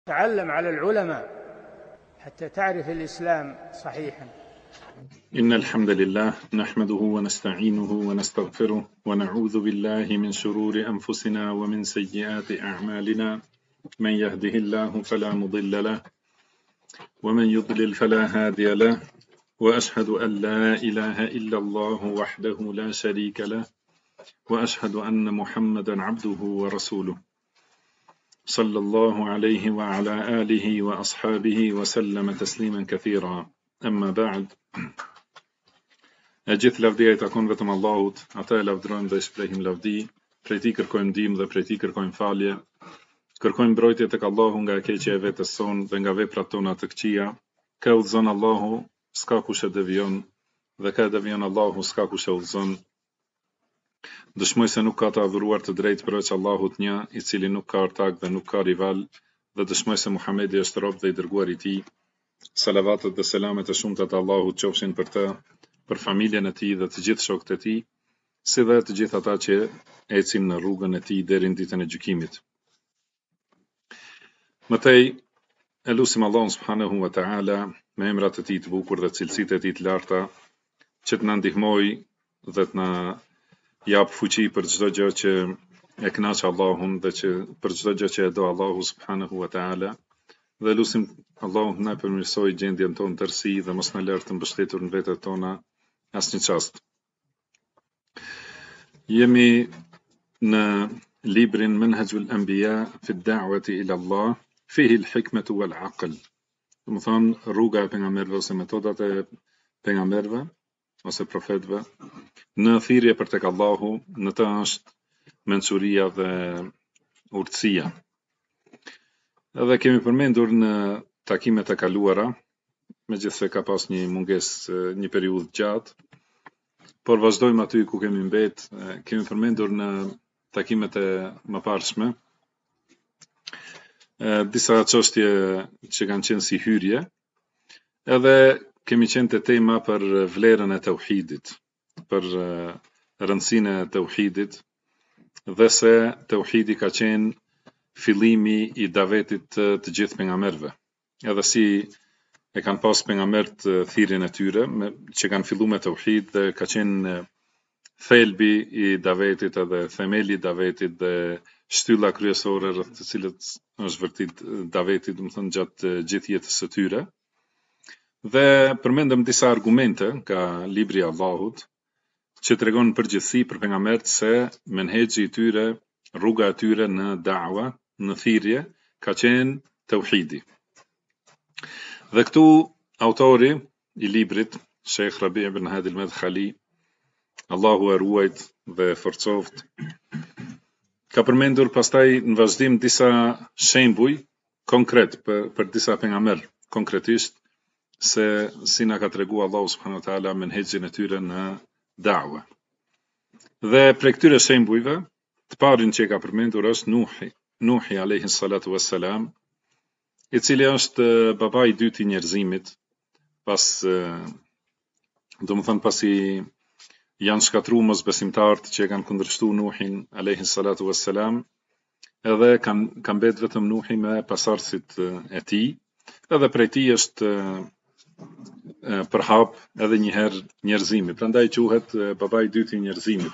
تعلم على العلماء حتى تعرف الإسلام صحيحا. إن الحمد لله نحمده ونستعينه ونستغفره ونعوذ بالله من شرور أنفسنا ومن سيئات أعمالنا. من يهده الله فلا مضل له ومن يضلل فلا هادي له، وأشهد أن لا إله إلا الله وحده لا شريك له، وأشهد أن محمدا عبده ورسوله صلى الله عليه وعلى آله وأصحابه وسلم تسليما كثيرا. أما بعد، gjithë lavdia I takon vetëm Allahut, ata e lavdrojmë dhe shprehim lavdi, prej Tij kërkojmë ndihmë dhe prej Tij kërkojmë falje. Kërkojmë mbrojtje tek Allahu nga e keqja e vetes son dhe nga veprat tona të këqija. Ka udhëzon Allahu, s'ka kush e devijon, dhe ka devijon Allahu, s'ka kush e udhëzon. Dëshmoj se nuk ka të adhuruar të drejtë përveç Allahut një, I cili nuk ka ortak dhe nuk ka rival, dhe dëshmoj se Muhamedi është rob dhe I dërguar I Tij. Salavatet dhe selamet e shumta të Allahut qofshin për të, për familjen e tij dhe të gjithë shokët e tij, si dhe të gjithë ata që ecin në rrugën e tij deri në ditën e gjykimit. Mëtej, e lutim Allahun subhanahu wa taala me emrat e tij të bukur dhe cilësitë e tij të larta, që të na ndihmojë dhe të na jap fuqi për çdo gjë që e kënaq Allahun dhe që për çdo gjë që e do Allahu subhanahu wa taala. Dhe lutim Allahun të na përmirësojë gjendjen tonë tërësi dhe mos na lërë të mbështetur në vetët tona asnjë çast. Jemi në librin Manhajul Anbiya fi ad-da'wati ila Allah, fihi al-hikmatu wal-aql. Do të thonë rruga e pejgamberëve ose metodat e pejgamberëve ose profetëve në thirrje për tek Allahu, në të është mençuria dhe urtësia. Edhe kemi përmendur në takimet e kaluara, megjithse ka pas një mungesë, një periudhë gjatë, por vazhdojmë aty ku kemi mbet. Kemi përmendur në takimet e mëparshme disa çështje që kanë qenë si hyrje, edhe kemi qenë te tema për vlerën e tauhidit, për rëndësinë e tauhidit, dhe se tauhidi ka qenë fillimi I davetit të gjithë pejgamberëve. Edhe si e kanë pas pejgambert thirrjen e tyre, që kanë filluar me tauhid dhe ka qenë thelbi I davetit edhe themeli I davetit dhe shtylla kryesore rreth të cilët është vërtet daveti, do të thënë gjatë gjithë jetës së tyre. Dhe përmendëm disa argumente nga libri I Allahut që tregon përgjithësi për pejgambert se menhexhi I tyre, rruga e tyre në da'wa, në thirrje, ka qenë tauhidi. Dhe këtu autori I librit, Sheikh Rabi' ibn Hadi al-Madkhali, Allahu e ruajt dhe e forcoft, ka përmendur pastaj në vazhdim disa shembuj konkret për disa pejgamber, konkretisht se si na ka treguar Allahu subhanahu wa taala menhexhin e tyre në da'wa. Dhe prej këtyre shembujve, të parin që ka përmendur është Nuhi alayhi salatu wassalam, I cili është baba I dytë I njerëzimit, pasi janë shkatruar mosbesimtarët që kanë kundërshtuar Nuhin alayhi salatu wassalam, edhe kanë mbet vetëm Nuhi me pasardhësit e tij, edhe prej tij është përhap edhe një herë njerëzimi, prandaj quhet baba I dytë I njerëzimit.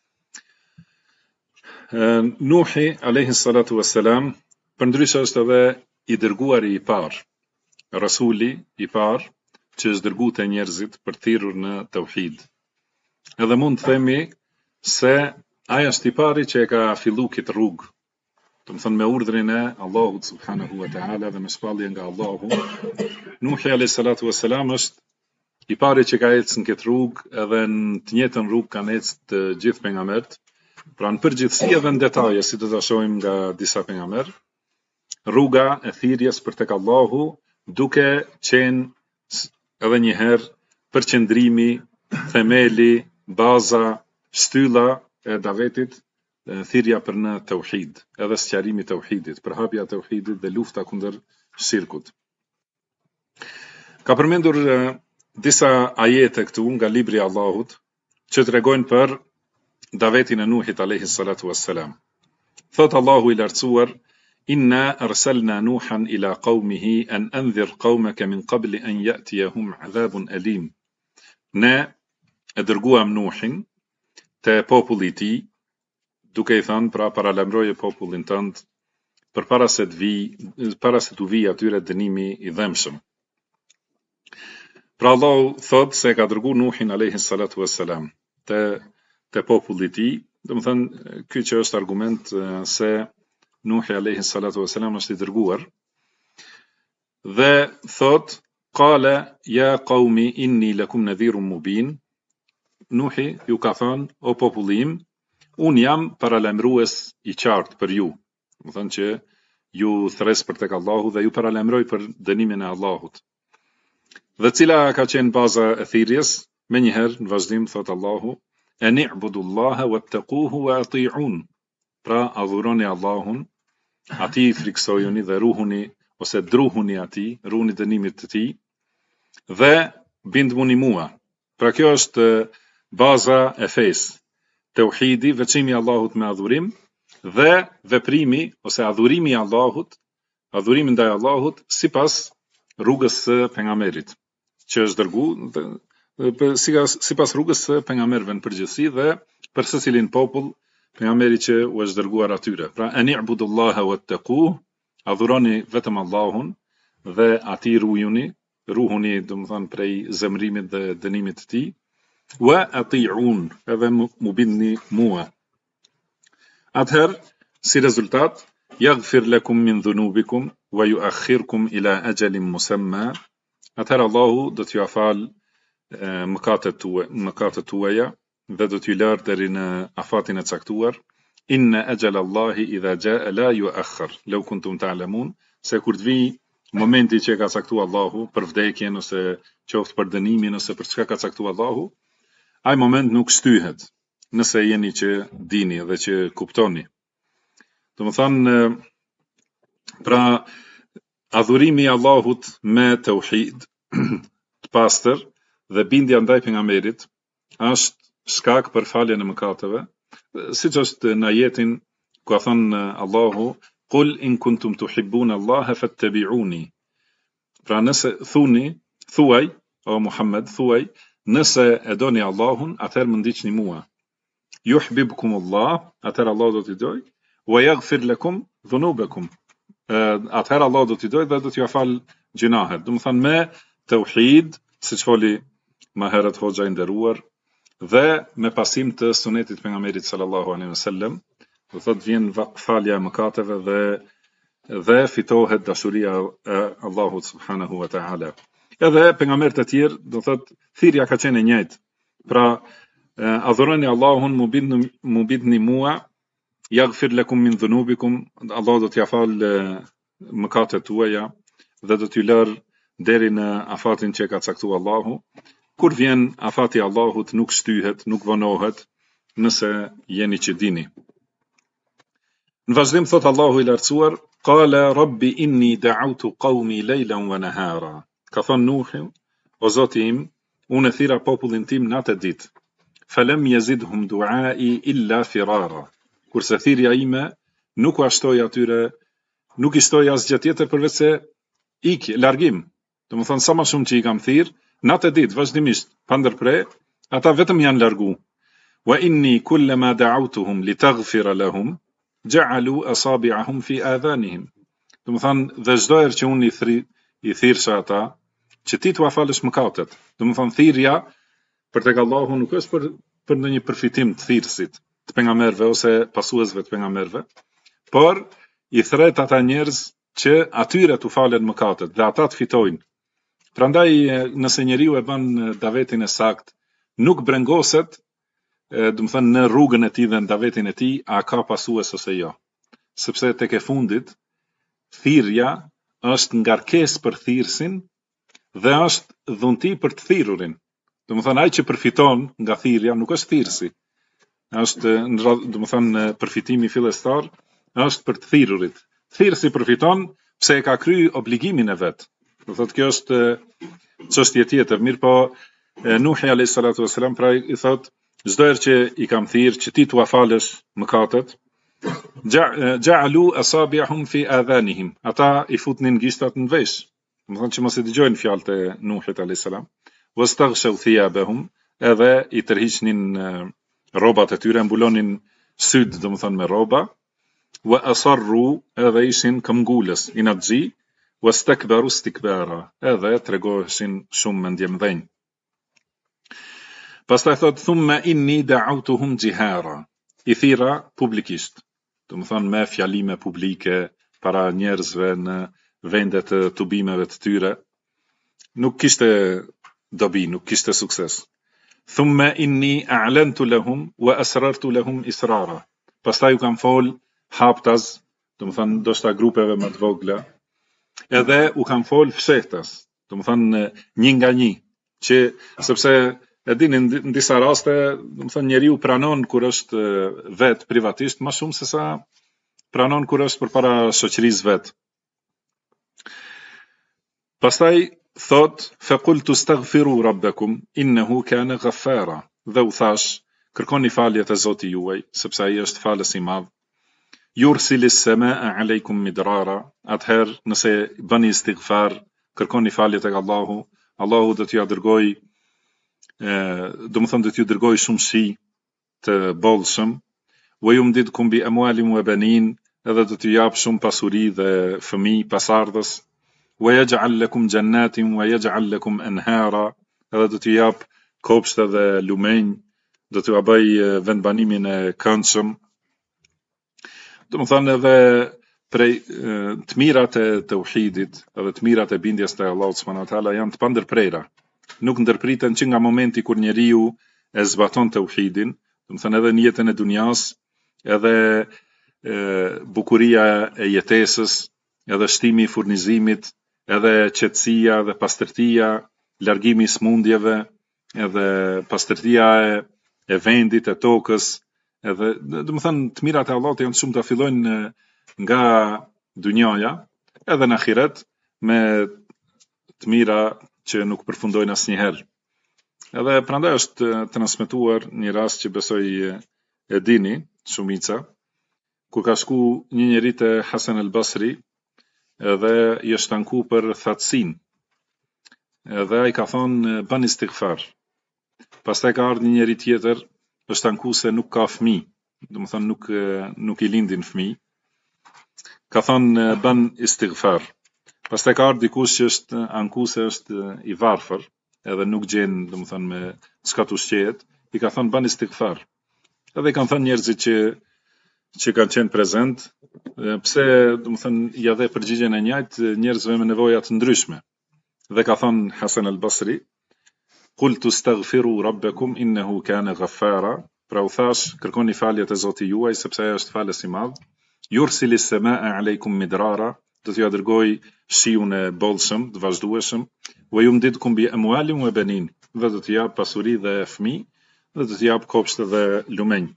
Nuhi alayhi salatu wassalam përndryshe është edhe I dërguari I parë, rasuli I parë që është dërguar te njerëzit për thirrur në tauhid. Edhe mund të themi se ai është I pari që e ka filluar këtë rrugë, do të thënë me urdhrin e Allahut subhanahu wa taala dhe me shpallje nga Allahu. Nuhi alayhi salatu wassalam është I pari që ka ecën këtë rrugë, edhe në të njëjtën rrugë kanë ecë të gjithë pejgamberët. Pra në përgjithësi edhe në detaje, si do ta shohim nga disa pejgamber, rruga e thirrjes për tek Allahu, duke qenë edhe një herë përqendrimi, themeli, baza, shtylla e davetit, thirrja për në tauhid, edhe sqarimi I tauhidit, përhapja e tauhidit dhe lufta kundër shirkut. Ka përmendur disa ajete këtu nga libri I Allahut që tregojnë për davetin e Nuhit alayhi salatu wassalam. Thot Allahu I lartësuar: إنا أرسلنا نوحا إلى قومه أن أنذر قومك من قبل أن يأتيهم عذاب أليم. Ne e dërguam Nuhin te populli i tij, duke I thënë pra paralemroje popullin tënd para se t'u vijë atyre dënimi I dhëmshëm. Pra Allahu thot se ka dërgu Nuhin alayhi salatu wassalam te populli I tij, domethënë ky që është argument se Nuhi alayhi salatu wassalam është I dërguar, dhe thot qala ya qaumi inni lakum nadhirun mubin. Nuhi ju ka thënë, o popullim, unë jam paralemrues I qartë për ju. Do thënë që ju thres për tek Allahu dhe ju paralemroj për dënimin e Allahut. Dhe cila ka qenë baza e thirrjes? Menjëherë në vazhdim thot Allahu, ani'budullaha wattaquhu wa ati'un. Pra adhuroni Allahun, atij friksojuni dhe ruhuni ose druhuni atij, ruhuni dënimit të tij dhe binduni mua. Pra kjo është baza e fesë. Tauhidi, veçimi I Allahut me adhurim dhe veprimi ose adhurimi I Allahut, adhurimi ndaj Allahut sipas rrugës së pejgamberit që është dërguar, sipas rrugës së pejgamberëve në përgjithësi dhe për secilin popull pejgamberi që u është dërguar atyre. Pra ani'budullaha wattaquhu, adhuroni vetëm Allahun dhe atij ruhuni domethënë prej zemrimit dhe dënimit të tij. Wa ati'un, edhe mu bindni mua. Atëherë, si rezultat, yaghfir lakum min dhunubikum wa yu'akhirkum ila ajalin musamma. Atëherë Allahu do t'ju afal mëkatet tuaja dhe do t'ju larë deri në afatin e caktuar. Inna ajala Allahi idha jaa la yu'akhkhar, law kuntum ta'lamun, se kur të vi momenti që ka caktuar Allahu për vdekjen ose qoftë për dënimin ose për çka ka caktuar Allahu, ai moment nuk shtyhet, nëse jeni që dini dhe që kuptoni. Domethënë, pra adhurimi I Allahut me tauhid të pastër dhe bindja ndaj pejgamberit është shkak për faljen e mëkateve, siç është në ajetin ku ka thënë Allahu, qul in kuntum tuhibbuna Allaha fattabi'uni. Pra nëse thuaj, o Muhammed, thuaj, nëse e doni Allahun, atëherë më ndiqni mua. Yuhibbukumullah, atëherë Allah do t'i doj, wa yaghfir lakum dhunubakum. Atëherë Allah do t'i doj dhe do t'ju afal gjunahet. Domethënë me tauhid, siç foli më herët hoxha I nderuar, dhe me pasim të sunetit pejgamberit sallallahu alaihi wasallam, do thotë vjen falja e mëkateve dhe fitohet dashuria e Allahut subhanahu wa ta'ala. Edhe pejgamberët e tjerë, do thotë thirrja ka qenë e njëjtë. Pra adhuroni Allahun, mu bindni mua, yaghfir lakum min dhunubikum, Allah do t'ja fal mëkatet tuaja dhe do t'ju lër deri në afatin që ka caktuar Allahu. Kur vjen afati Allahut nuk shtyhet, nuk vonohet, nëse jeni që dini. Në vazhdim thot Allahu I lartësuar, qala rabbi inni da'awtu qaumi laylan wa nahara. Ka thënë Nuhi, o Zoti im, unë thira popullin tim natë e ditë. Falam yazidhum du'ai illa firara. Kurse thirrja ime nuk u ashtoi atyre, nuk I shtoi asgjë tjetër përveç se largim. Domethënë sa më shumë që I kam thirr, natë e ditë vazhdimisht, pa ndërprer, ata vetëm janë largu. Wa inni kullama da'awtuhum litaghfira lahum ja'alu asabi'ahum fi adhanihim. Domethënë dhe çdo herë që unë I thirrsha ata, që ti t'u afalësh mëkatet. Domethënë thirrja për tek Allahu nuk është për ndonjë përfitim të thirrësit, të pejgamberëve ose pasuesve të pejgamberëve, por I thret ata njerëz që atyre t'u falen mëkatet dhe ata të fitojnë. Prandaj nëse njeriu e bën davetin e sakt, nuk brengoset, domethënë në rrugën e tij dhe në davetin e tij, a ka pasues ose jo. Sepse tek e fundit thirrja është ngarkesë për thirrsin dhe është dhunti për të thirrurin. Domethënë ai që përfiton nga thirrja nuk është thirrsi. Është domethënë përfitimi fillestar është për të thirrurit. Thirrsi përfiton pse e ka kryer obligimin e vet. Do thotë kjo është çështje tjetër. Mirë po Nuhi alayhis salatu wassalam pra I thotë çdo herë që I kam thirr që ti t'u falësh mëkatet, Gja'alu asabi'ahum fi adhanihim. Ata I futnin gishtat në vesh. Më thonë që mos I dëgjojnë fjalët e Nuhit alayhis salam. Wastaghshaw thiyabahum, edhe I tërhiqnin rrobat e tyre, mbulonin syt, domethënë me rroba. Wa asarru, edhe ishin këmbgulës, inatxhi. Wastakbaru istikbara, edhe tregoheshin shumë mendjemdhenj. Pastaj thot thumma inni da'awtuhum jihara. I thira publikisht. Domethënë me fjalime publike para njerëzve në vendet e tubimeve të tyre. Nuk kishte dobi, nuk kishte sukses. Thumma inni a'lantu lahum wa asrartu lahum israra. Pastaj u kam fol haptas, domethënë ndoshta grupeve më të vogla, edhe u kam fol fshehtas, domethënë një nga një, që sepse e dini në disa raste, domethënë njeriu pranon kur është vet privatisht më shumë se sa pranon kur është përpara shoqërisë vet. Pastaj thot faqultu astaghfiru rabbakum innahu kana ghaffara. Dhe u thash, kërkoni faljet e Zotit juaj, sepse ai është falës I madh. Yursilis samaa alaykum midrara. Atëherë nëse bëni istighfar, kërkoni faljet e Allahu, Allahu do t'ju dërgoj, domethënë do t'ju dërgoj shumë shi të bollshëm. Wa yumdidkum bi amwalin wa banin, edhe do t'ju jap shumë pasuri dhe fëmijë pasardhës. Wa yaj'al lakum jannatin wa yaj'al lakum anhara, edhe do t'ju jap kopshte dhe lumenj, do t'ju bëj vendbanimin e këndshëm. Domethënë edhe prej të mirat e tauhidit edhe të mirat e bindjes te Allahu subhanahu wa taala janë të pandërprera. Nuk ndërpriten që nga momenti kur njeriu e zbaton tauhidin, domethënë edhe në jetën e dunjas, edhe bukuria e jetesës, edhe shtimi I furnizimit, edhe qetësia dhe pastërtia, largimi I smundjeve, edhe pastërtia e vendit, e tokës, edhe domethënë të mirat e Allahut janë shumë të fillojnë nga dunjaja, edhe në ahiret me të mira që nuk përfundojnë asnjëherë. Edhe prandaj është transmetuar një rast që besoj e dini shumica, kur ka shku një njeri te Hasan al-Basri, edhe I është tanku për thatësin. Edhe ai ka thonë bani istighfar. Pastaj ka ardhur një njeri tjetër, është tanku se nuk ka fëmijë, domethënë nuk I lindin fëmijë. Ka thonë ban istighfar. Pastaj ka ardhur dikush që është anku se është I varfër, edhe nuk gjen, domethënë me çka të ushqehet, I ka thonë ban istighfar. Edhe I kanë thënë njerëzit që kanë qenë prezent, pse domethënë ja dhe përgjigjen e njëjtë njerëzve me nevoja të ndryshme. Dhe ka thonë Hasan al-Basri, qultu astaghfiru rabbakum innahu kana ghaffara. Pra u thash, kërkoni faljet e Zotit juaj sepse ai është falës I madh. Yursilis samaa alaykum midrara, do t'ju dërgoj shiun e bollshëm, të vazhdueshëm. Wa yumdidkum bi amwalin wa banin, dhe do t'ju jap pasuri dhe fëmijë, dhe do t'ju jap kopshte dhe lumenj.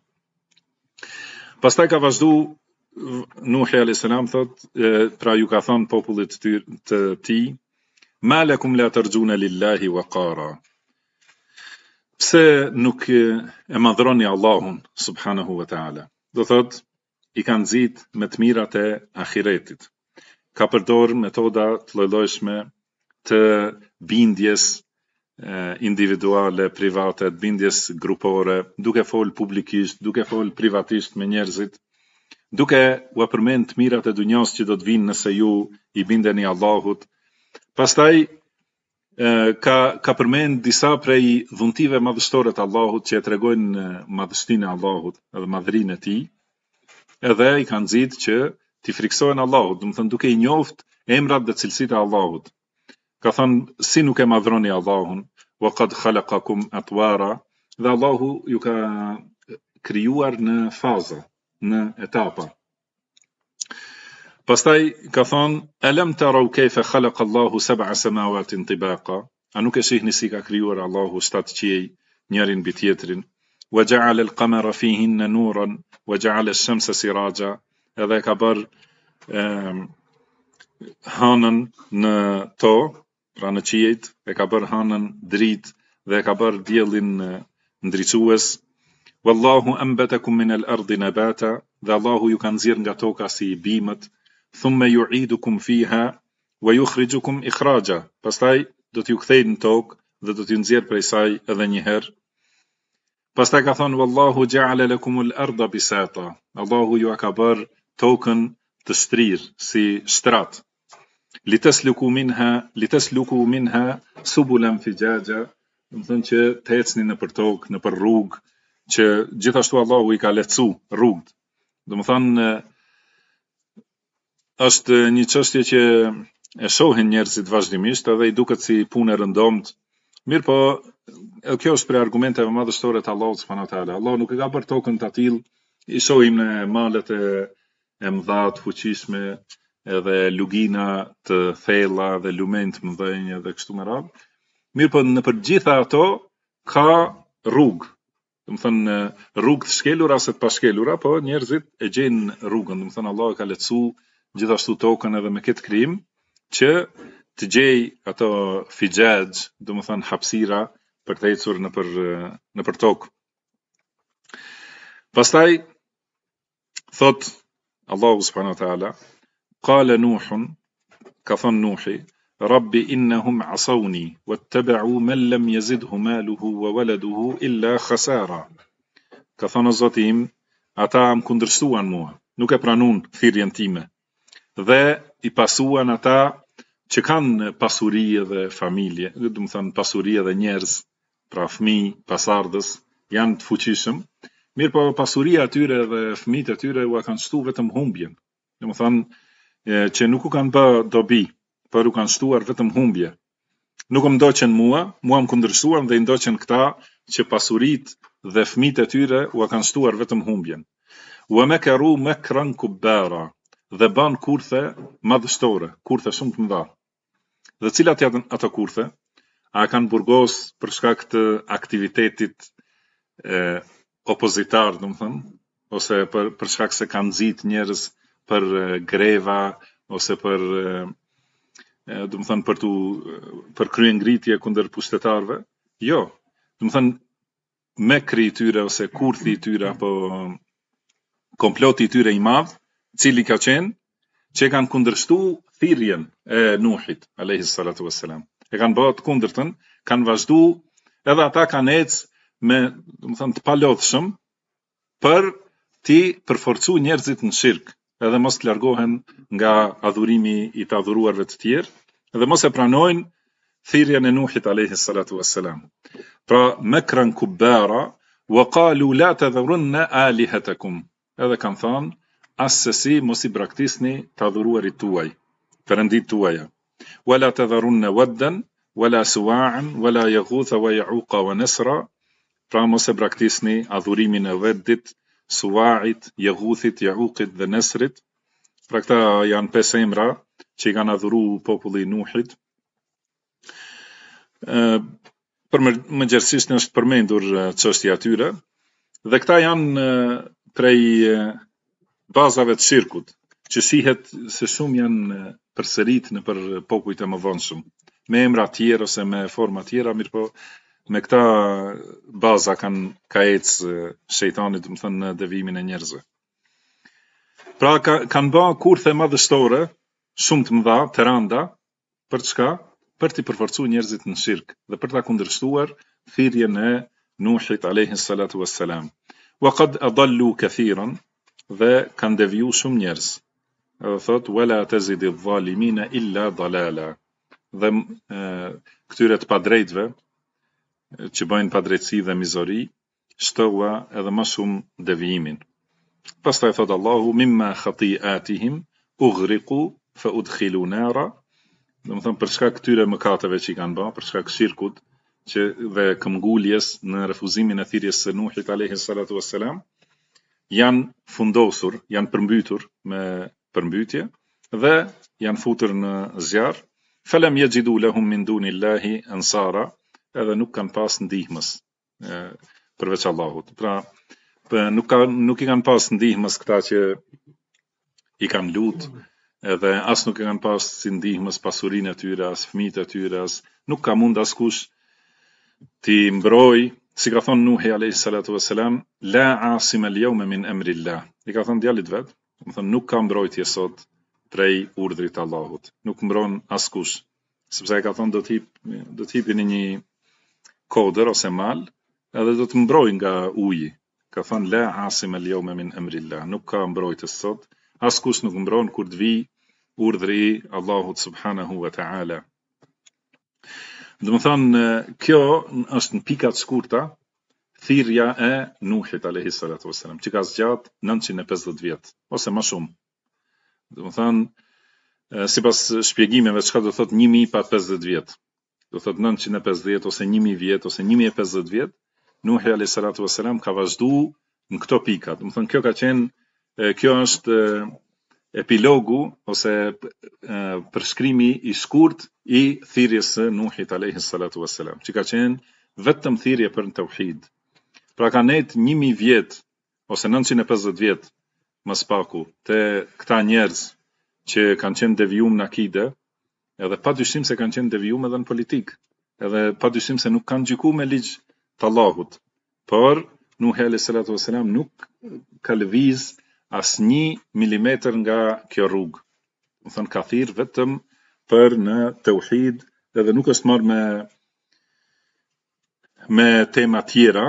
Pastaj ka vazhdu Nuhi alayhis salam thot, pra ju ka thënë popullit të tij, ma lakum la tarjuna lillahi waqara. Pse nuk e madhroni Allahun subhanahu wa taala? Do thot I kanë nxit me të mirat e ahiretit. Ka përdor metoda të lloj-llojshme të bindjes individuale, private, bindjes grupore, duke fol publikisht, duke fol privatisht me njerëzit, duke u përmend të mirat e dunjas që do të vinë nëse ju I bindeni Allahut. Pastaj ka përmend disa prej dhuntive madhështore të Allahut që e tregojnë madhështinë e Allahut edhe madhrinë e tij. Edhe I kanë nxit që t'i friksohen Allahut, domethënë duke I njoft emrat dhe cilësitë e Allahut. Ka thënë si nuk e madhroni Allahun, wa qad khalaqakum atwara, dhe Allahu ju ka krijuar në faza, në etapa. Pastaj ka thonë alam taraw kayfa khalaqa Allahu sab'a samawatin tibaqa. A nuk e shihni si ka krijuar Allahu 7 qiej njërin mbi tjetrin. Wa ja'ala al-qamara fihinna nuran wa ja'ala ash-shamsa siraja. Edhe ka bër hanën në to, pra në qiejt, e ka bër hanën dritë dhe e ka bër diellin ndriçues. Wallahu anbatakum min al-ardi nabata, dhe Allahu ju ka nxjerr nga toka si bimët, thumma yu'idukum fiha wa yukhrijukum ikhraja, pastaj do t'ju kthej në tokë dhe do t'ju nxjerr prej saj edhe një herë. Pastaj ka thonë wallahu ja'ala lakumul arda bisata, Allahu ju ka bërë tokën të shtrirë si shtrat. Litasluku minha subulan fijaja, do të thonë që të ecni nëpër tokë, nëpër rrugë, që gjithashtu Allahu i ka lehtësu rrugët. Do të thonë është një çështje që e shohin njerëzit vazhdimisht edhe i duket si punë e rëndomt. Mirë po, kjo është për argumenteve madhështore të Allahut subhanahu wa taala. Allahu nuk e ka bërë tokën të atill, i shohim në malet e mëdha të fuqishme, edhe lugina të thella dhe lumen të mëdhenj dhe kështu me radhë. Mirë po, në për gjitha ato ka rrugë. Do të thënë rrugë të shkelura ose të pashkelura, po njerëzit e gjejnë rrugën. Do të thënë Allahu ka lehtësu gjithashtu tokën edhe me këtë krijim që të gjej ato fijaj, do të thënë hapësira për të ecur nëpër tokë. Pastaj thot Allahu subhanahu wa taala, qala Nuhun, ka thonë Nuhi, Rabbi innahum asawni wattaba'u man lam yazidhu maluhu wa waladuhu illa khasara. Ka thonë o Zoti im, ata më kundërshtuan mua, nuk e pranun thirrjen time, dhe i pasuan ata që kanë pasuri dhe familje, do të thënë pasuri dhe njerëz, pra fëmijë, pasardhës, janë të fuqishëm. Mirë po pasuria atyre dhe fëmijët e tyre u kanë shtu vetëm humbjen. Do të thënë që nuk u kanë bë dobi, por u kanë shtuar vetëm humbje. Nuk më ndoqen mua më kundërshtuan dhe i ndoqen këta që pasuritë dhe fëmijët e tyre u kanë shtuar vetëm humbjen. Wa makaru makran kubara, dhe ban kurthe madhështore, kurthe shumë të mëdha. Dhe cilat janë ato kurthe? A kanë burgos për shkak të aktivitetit opozitar, do të thënë, ose për shkak se kanë nxit njerëz për greva ose për do të thënë për krye ngritje kundër pushtetarëve? Jo. Do të thënë mekri i tyre ose kurthi i tyre apo komploti i tyre i madh, cili ka qenë që kanë kundërshtu thirrjen e Nuhit alayhi salatu wassalam. E kanë bërë të kundërtën, kanë vazhdu, edhe ata kanë ecë me, do të thënë, të palodhshëm për ti përforcu njerëzit në shirk, edhe mos të largohen nga adhurimi i të adhuruarve të tjerë, edhe mos e pranojnë thirrjen e Nuhit alayhi salatu wassalam. Pra makran kubara wa qalu la tadhurunna alihatakum. Edhe kanë thënë asesi mos i braktisni të adhuruarit tuaj, perëndit tuaja. Wala tadharunna waddan wala suwa'an wala yaghutha wa ya'uqa wa nasra, pra mos e braktisni adhurimin e Waddit, Suwa'it, Yaghuthit, Ya'uqit dhe Nasrit. Pra këta janë 5 emra që i kanë adhuru populli Nuhit. Për mëngjersisht është përmendur çështja e tyre, dhe këta janë prej bazave të shirkut, që shihet se shumë janë përsërit në për popujt e mëdhenshëm, me emra të tjerë ose me forma tjera, mirë po me këta baza ka ecë shejtani, do të thënë, në devimin e njerëzve. Pra kanë bë kurthe madhështore, shumë të mëdha, të rënda, për çka? Për t'i përforcuar njerëzit në shirk dhe për ta kundërshtuar thirrjen e Nuhit alayhi salatu wassalam. Wa qad adallu kathiran, dhe kanë deviju shumë njerëz. Edhe thot wala tazidi adh-dhalimina illa dalala. Dhe këtyre të padrejtëve që bëjnë padrejtësi dhe mizori, shtoa edhe më shumë devijimin. Pastaj thot Allahu mimma khati'atihim ughriqu fa udkhilu nara. Do të thonë për shkak këtyre mëkateve që i kanë bërë, për shkak shirkut dhe këmbguljes në refuzimin e thirrjes së Nuhit alayhi salatu wassalam, janë fundosur, janë përmbytur me përmbytje dhe janë futur në zjarr. Falam yajidu lahum min dunillahi ansara, edhe nuk kanë pas ndihmës përveç Allahut. Pra nuk i kanë pas ndihmës këta që i kanë lut, edhe as nuk i kanë pas si ndihmës pasurinë e tyre, as fëmijët e tyre, as nuk ka mund askush ti mbroj si ka thonë Nuhi alayhi salatu wassalam, la asima al-yawma min amrillah. I ka thonë djalit vet, do të thonë nuk ka mbrojtje sot prej urdhrit të Allahut. Nuk mbron askush, sepse ai ka thonë do të hipin në një kodër ose mal, edhe do të mbrojnë nga uji. Ka thonë la asima al-yawma min amrillah. Nuk ka mbrojtës sot, askush nuk mbron kur të vi urdhri i Allahut subhanahu wa ta'ala. Do të thonë kjo është në pika të shkurta thirrja e Nuhit alayhi salatu wassalam, që ka zgjat 950 vjet ose më shumë. Do të thonë sipas shpjegimeve çka do thotë 1000 pa 50 vjet. Do thotë 950 ose 1000 vjet ose 1050 vjet, Nuhi alayhi salatu wassalam ka vazhduar në këto pika. Do të thonë kjo është epilogu ose përshkrimi i shkurt i thirrjes së Nuhit alayhi salatu wassalam, që ka qenë vetëm thirrje për tauhid. Pra ka net 1000 vjet ose 950 vjet mas paku te këta njerëz që kanë qenë devijuar në akide, edhe padyshim se kanë qenë devijuar edhe në politik, edhe padyshim se nuk kanë gjykuar me ligj të Allahut. Por Nuhi alayhi salatu wassalam nuk ka lëviz as 1 milimetër nga kjo rrugë. Do thonë ka thirr vetëm për në tauhid, edhe nuk është marrë me tema tjera.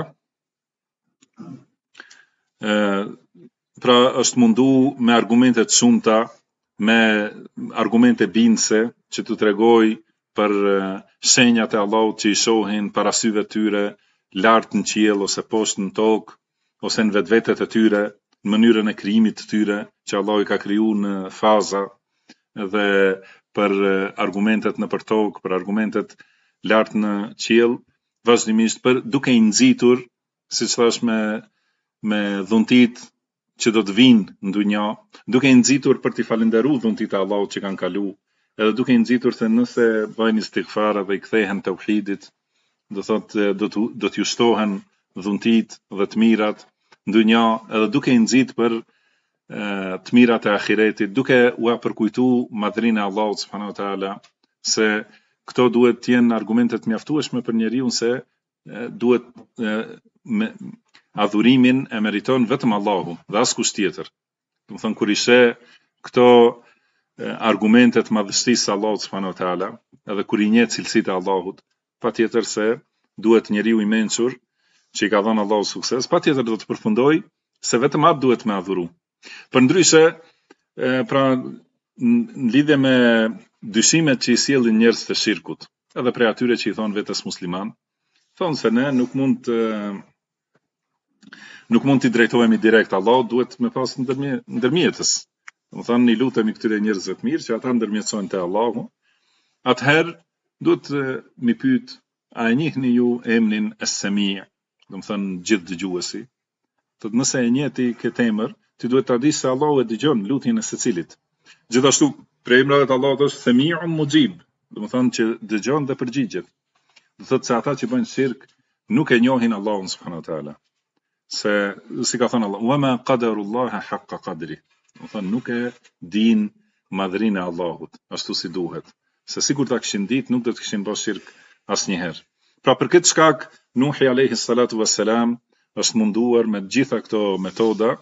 Pra është mundu me argumente të shumta, me argumente bindëse që t'u tregoj për shenjat e Allahut që i shohin para syve tyre, lart në qiell ose poshtë në tokë, ose në vetvetet e tyre, në mënyrën e krijimit të tyre që Allahu i ka krijuar në faza, dhe për argumentet në për tokë, për argumentet lart në qiell, vazhdimisht për duke i nxitur, siç thash me dhuntit që do të vinë në dunja, duke i nxitur për t'i falendëruar dhuntit e Allahut që kanë kalu, edhe duke i nxitur se nëse bëjnë istighfar dhe i kthehen tauhidit, do thotë do t'ju shtohen dhuntit dhe të mirat në dunja, edhe duke i nxit për të mirat e ahiretit, duke u përkujtu madhrinë e Allahut subhanahu wa taala, se këto duhet të jenë argumentet mjaftueshme për njeriu se duhet adhurimin e meriton vetëm Allahu dhe askush tjetër. Do të thonë kur i sheh këto argumentet madhështisë së Allahut subhanahu wa taala, edhe kur i njeh cilësitë e Allahut, patjetër se duhet njeriu i mençur që i ka dhënë Allahu sukses, patjetër do të përfundoj se vetëm atë duhet me adhuru. Përndryshe, pra në lidhje me dyshimet që i sjellin njerëz të shirkut, edhe prej atyre që i thonë vetes musliman, thonë se ne nuk mund t'i drejtohemi direkt Allahut, duhet me pas ndërmjetës. Do të thonë i lutemi këtyre njerëzve të mirë që ata ndërmjetësojnë te Allahu. Atëherë duhet mi pyet, a e njihni ju emrin Es-Semi'? Do të thonë gjithë dëgjuesi. Thotë nëse e njeh ti këtë emër, ti duhet ta dish se Allahu e dëgjon lutjen e secilit. Gjithashtu, prej emrave të Allahut është Semi'un Mujib, do të thonë që dëgjon dhe përgjigjet. Do thotë se ata që bëjnë shirk nuk e njohin Allahun subhanahu wa taala. Se si ka thënë Allah, wa ma qadarullaha haqqa qadri. Do thonë nuk e din madhrinë e Allahut ashtu si duhet. Se sikur ta kishin ditë, nuk do të kishin bërë shirk asnjëherë. Pra për këtë shkak Nuhi alayhi salatu wassalam është munduar me gjitha këto metoda,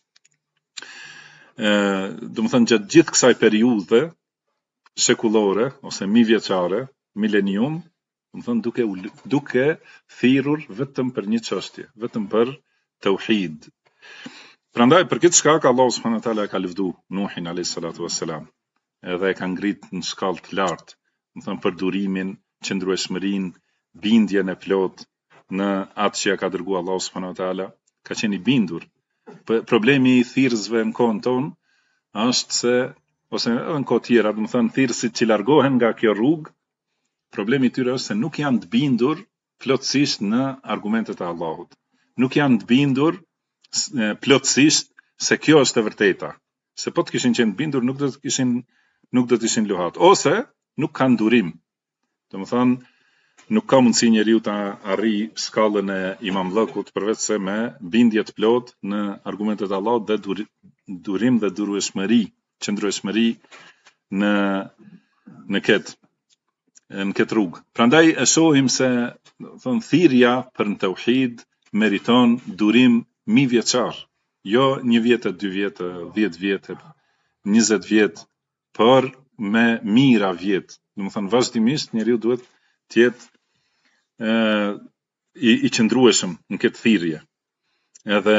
do të thonë gjatë gjithë kësaj periudhe shekullore ose mijëvjeçare, milenium, do të thonë duke thirrur vetëm për një çështje, vetëm për tauhid. Prandaj për këtë shkak Allahu subhanahu wa taala ka lëvdu Nuhin alayhi salatu wassalam, edhe e ka ngrit në shkallë të lartë, do të thonë për durimin, qëndrueshmërinë, bindjen e plot në atë që ja ka dërguar Allahu subhanahu wa taala, ka qenë i bindur. Problemi i thirrësve në kohën tonë është se, ose edhe në kohë tjera, do të thonë thirrësit që largohen nga kjo rrugë, problemi i tyre është se nuk janë të bindur plotësisht në argumentet e Allahut. Nuk janë të bindur plotësisht se kjo është e vërteta. Se po të kishin qenë të bindur, nuk do të ishin luhat, ose nuk kanë durim. Do të thonë nuk ka mundësi njeriu ta arrijë skallën e imamllëkut përveç se me bindje të plot në argumentet e Allahut dhe durim dhe durueshmëri, qëndrueshmëri në këtë. në këtë rrugë. Prandaj e shohim se thirrja për në tauhid meriton durim mijëvjeçar, jo 1 vjet, 2 vjet, 10 vjet, 20 vjet, por me mijëra vjet. Domethënë vazhdimisht njeriu duhet të jetë i qëndrueshëm në këtë thirrje. Edhe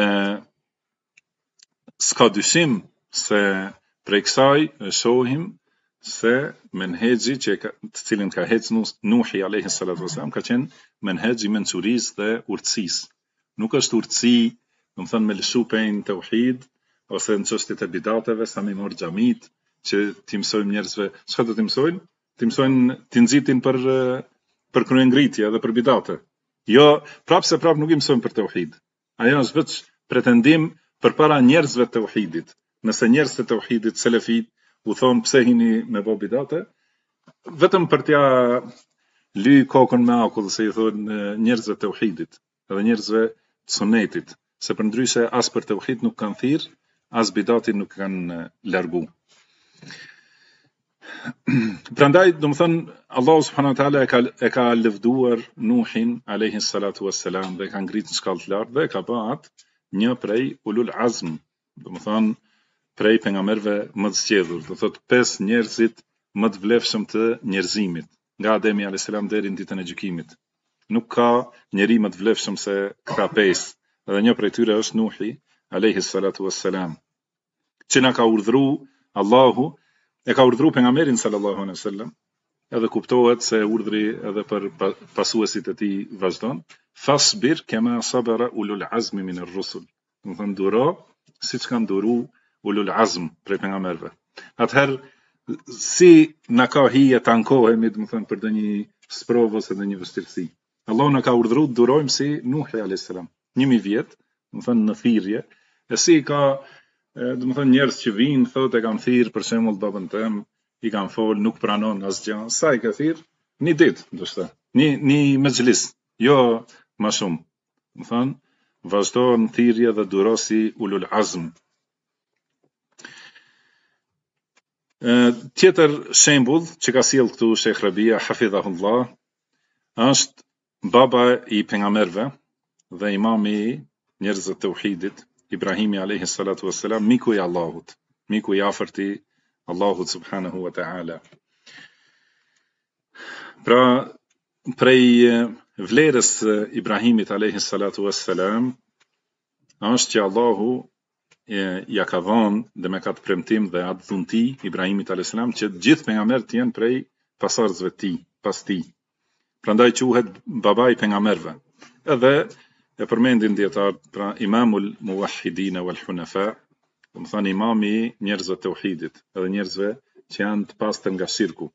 s'ka dyshim se prej kësaj e shohim se menhexhi të cilin ka hecë Nuhi alayhi salatu wasalam ka qenë menhexhi i mençurisë dhe urtësisë. Nuk është urtësi, domethënë me lëshu pen tauhid ose në çështjet e bidateve, sa më mor xhamit që t'i mësojmë njerëzve, çka do t'i mësojnë? T'i mësojnë t'i nxitin për kryengritje dhe për bidate. Jo, prapse prap nuk i mësojmë për tauhid. Ajo është vetë pretendim përpara njerëzve të tauhidit. Nëse njerëzit e tauhidit selefit u thon pse hini me bë bidate, vetëm për t'ja ly kokën me akull, se i thon njerëzve të tauhidit, edhe njerëzve të sunetit, se përndryshe as për tauhid nuk kanë thirr, as bidatin nuk kanë largu. Prandaj, domethënë, Allahu subhanahu wa taala e ka lëvduar Nuhin alayhi salatu wassalam dhe ka ngritur në shkallë të lartë dhe ka bërë atë një prej ulul azm, domethënë prej pejgamberëve më të zgjedhur, do thotë 5 njerëzit më të vlefshëm të njerëzimit, nga Ademi alayhis salam deri në ditën e gjykimit. Nuk ka njeri më të vlefshëm se këta 5, dhe një prej tyre është Nuhi alayhi salatu wassalam, që na ka urdhëruar Allahu, e ka urdhëruar pejgamberin sallallahu alaihi wasallam, edhe kuptohet se urdhri edhe për pasuesit e tij vazhdon. Fasbir kama sabara ulul azmi min ar-rusul. Do të thonë duro siç kanë duru ulul azm prej pejgamberëve. Atëherë si na ka hije të ankohemi, do të thonë për ndonjë sprovë ose ndonjë vështirësi. Allahu na ka urdhëruar të durojmë si Nuhi alayhis salam, 1000 vjet, do të thonë në thirrje, e si ka do të thonë njerëz që vinë thotë e kanë thirr për shembull babën tëm, i kanë fol, nuk pranon asgjë. Sa i ka thirr? Një ditë, ndoshta. Një mexhlis, jo më shumë. Do të thonë vazhdo në thirrje dhe durosi ulul azm. Tjetër shembull që ka sjell këtu Sheikh Rabia hafidhahullah është baba i pejgamberëve dhe imami i njerëzve të tauhidit, Ibrahimi alayhi salatu wassalam, miku i Allahut, miku i afërt i Allahut subhanahu wa ta'ala. Pra, prej vlerës Ibrahimit alayhi salatu wassalam është që Allahu ja ka dhënë dhe me katë premtim dhe atë dhunti Ibrahimit alayhi salam që të gjithë pejgamberët janë prej pasardhësve të tij, pas tij. Prandaj quhet baba i pejgamberëve. Edhe e përmendin dietar, pra imamul muwahhidin wal hunafa, do të thonë imami i njerëzve të tauhidit, edhe njerëzve që janë të pastër nga shirku.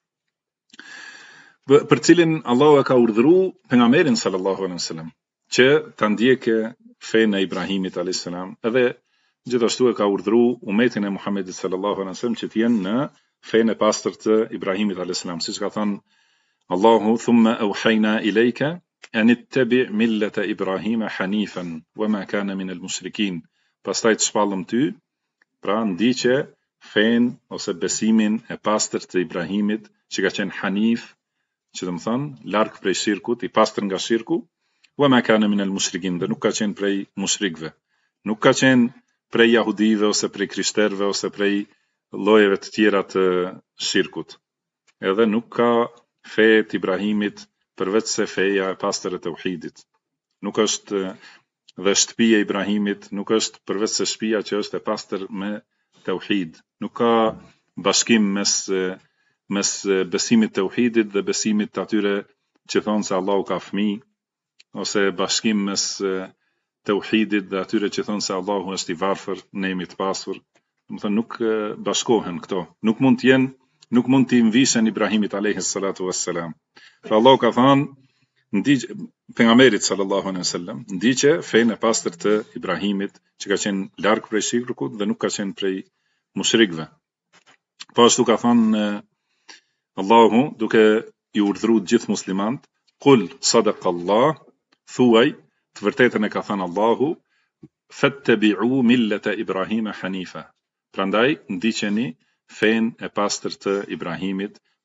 Për cilin Allahu e ka urdhëruar pejgamberin sallallahu alaihi wasallam që ta ndjekë fenë e Ibrahimit alayhis salam, edhe gjithashtu e ka urdhëruar umetin e Muhamedit sallallahu alaihi wasallam që të jenë në fenë e pastër të Ibrahimit alayhis salam, siç ka thënë Allahu thumma awhayna ilayka an ittabi' millata Ibrahima hanifan wama kana min al-mushrikin. Pastaj të shpallëm ty, pra ndiqe fen ose besimin e pastër të Ibrahimit, që ka qenë hanif, që do të thonë larg prej shirkut, i pastër nga shirku, wama kana min al-mushrikin, dhe nuk ka qenë prej mushrikëve. Nuk ka qenë prej jahudive ose prej krishterëve ose prej llojeve të tjera të shirkut. Edhe nuk ka fe të Ibrahimit përveç se feja e pastër e tauhidit. Nuk është dhe shtëpia e Ibrahimit nuk është përveç se shtëpia që është e pastër me tauhid. Nuk ka bashkim mes besimit tauhidit dhe besimit të atyre që thonë se Allahu ka fëmijë, ose bashkim mes tauhidit dhe atyre që thonë se Allahu është i varfër, ne jemi të pasur. Do të thonë nuk bashkohen këto. Nuk mund t'i mvishen Ibrahimit alayhi salatu wassalam. Pra Allahu ka thënë pejgamberit sallallahu alaihi wasallam, ndiqe fenë e pastër të Ibrahimit, që ka qenë larg prej shirkut dhe nuk ka qenë prej mushrikëve. Po ashtu ka thënë Allahu duke i urdhëruar gjithë muslimanët, qul sadaqallah, thuaj, të vërtetën e ka thënë Allahu, fattabi'u millata Ibrahima hanifa. Prandaj ndiqeni fenë e pastër të Ibrahimit,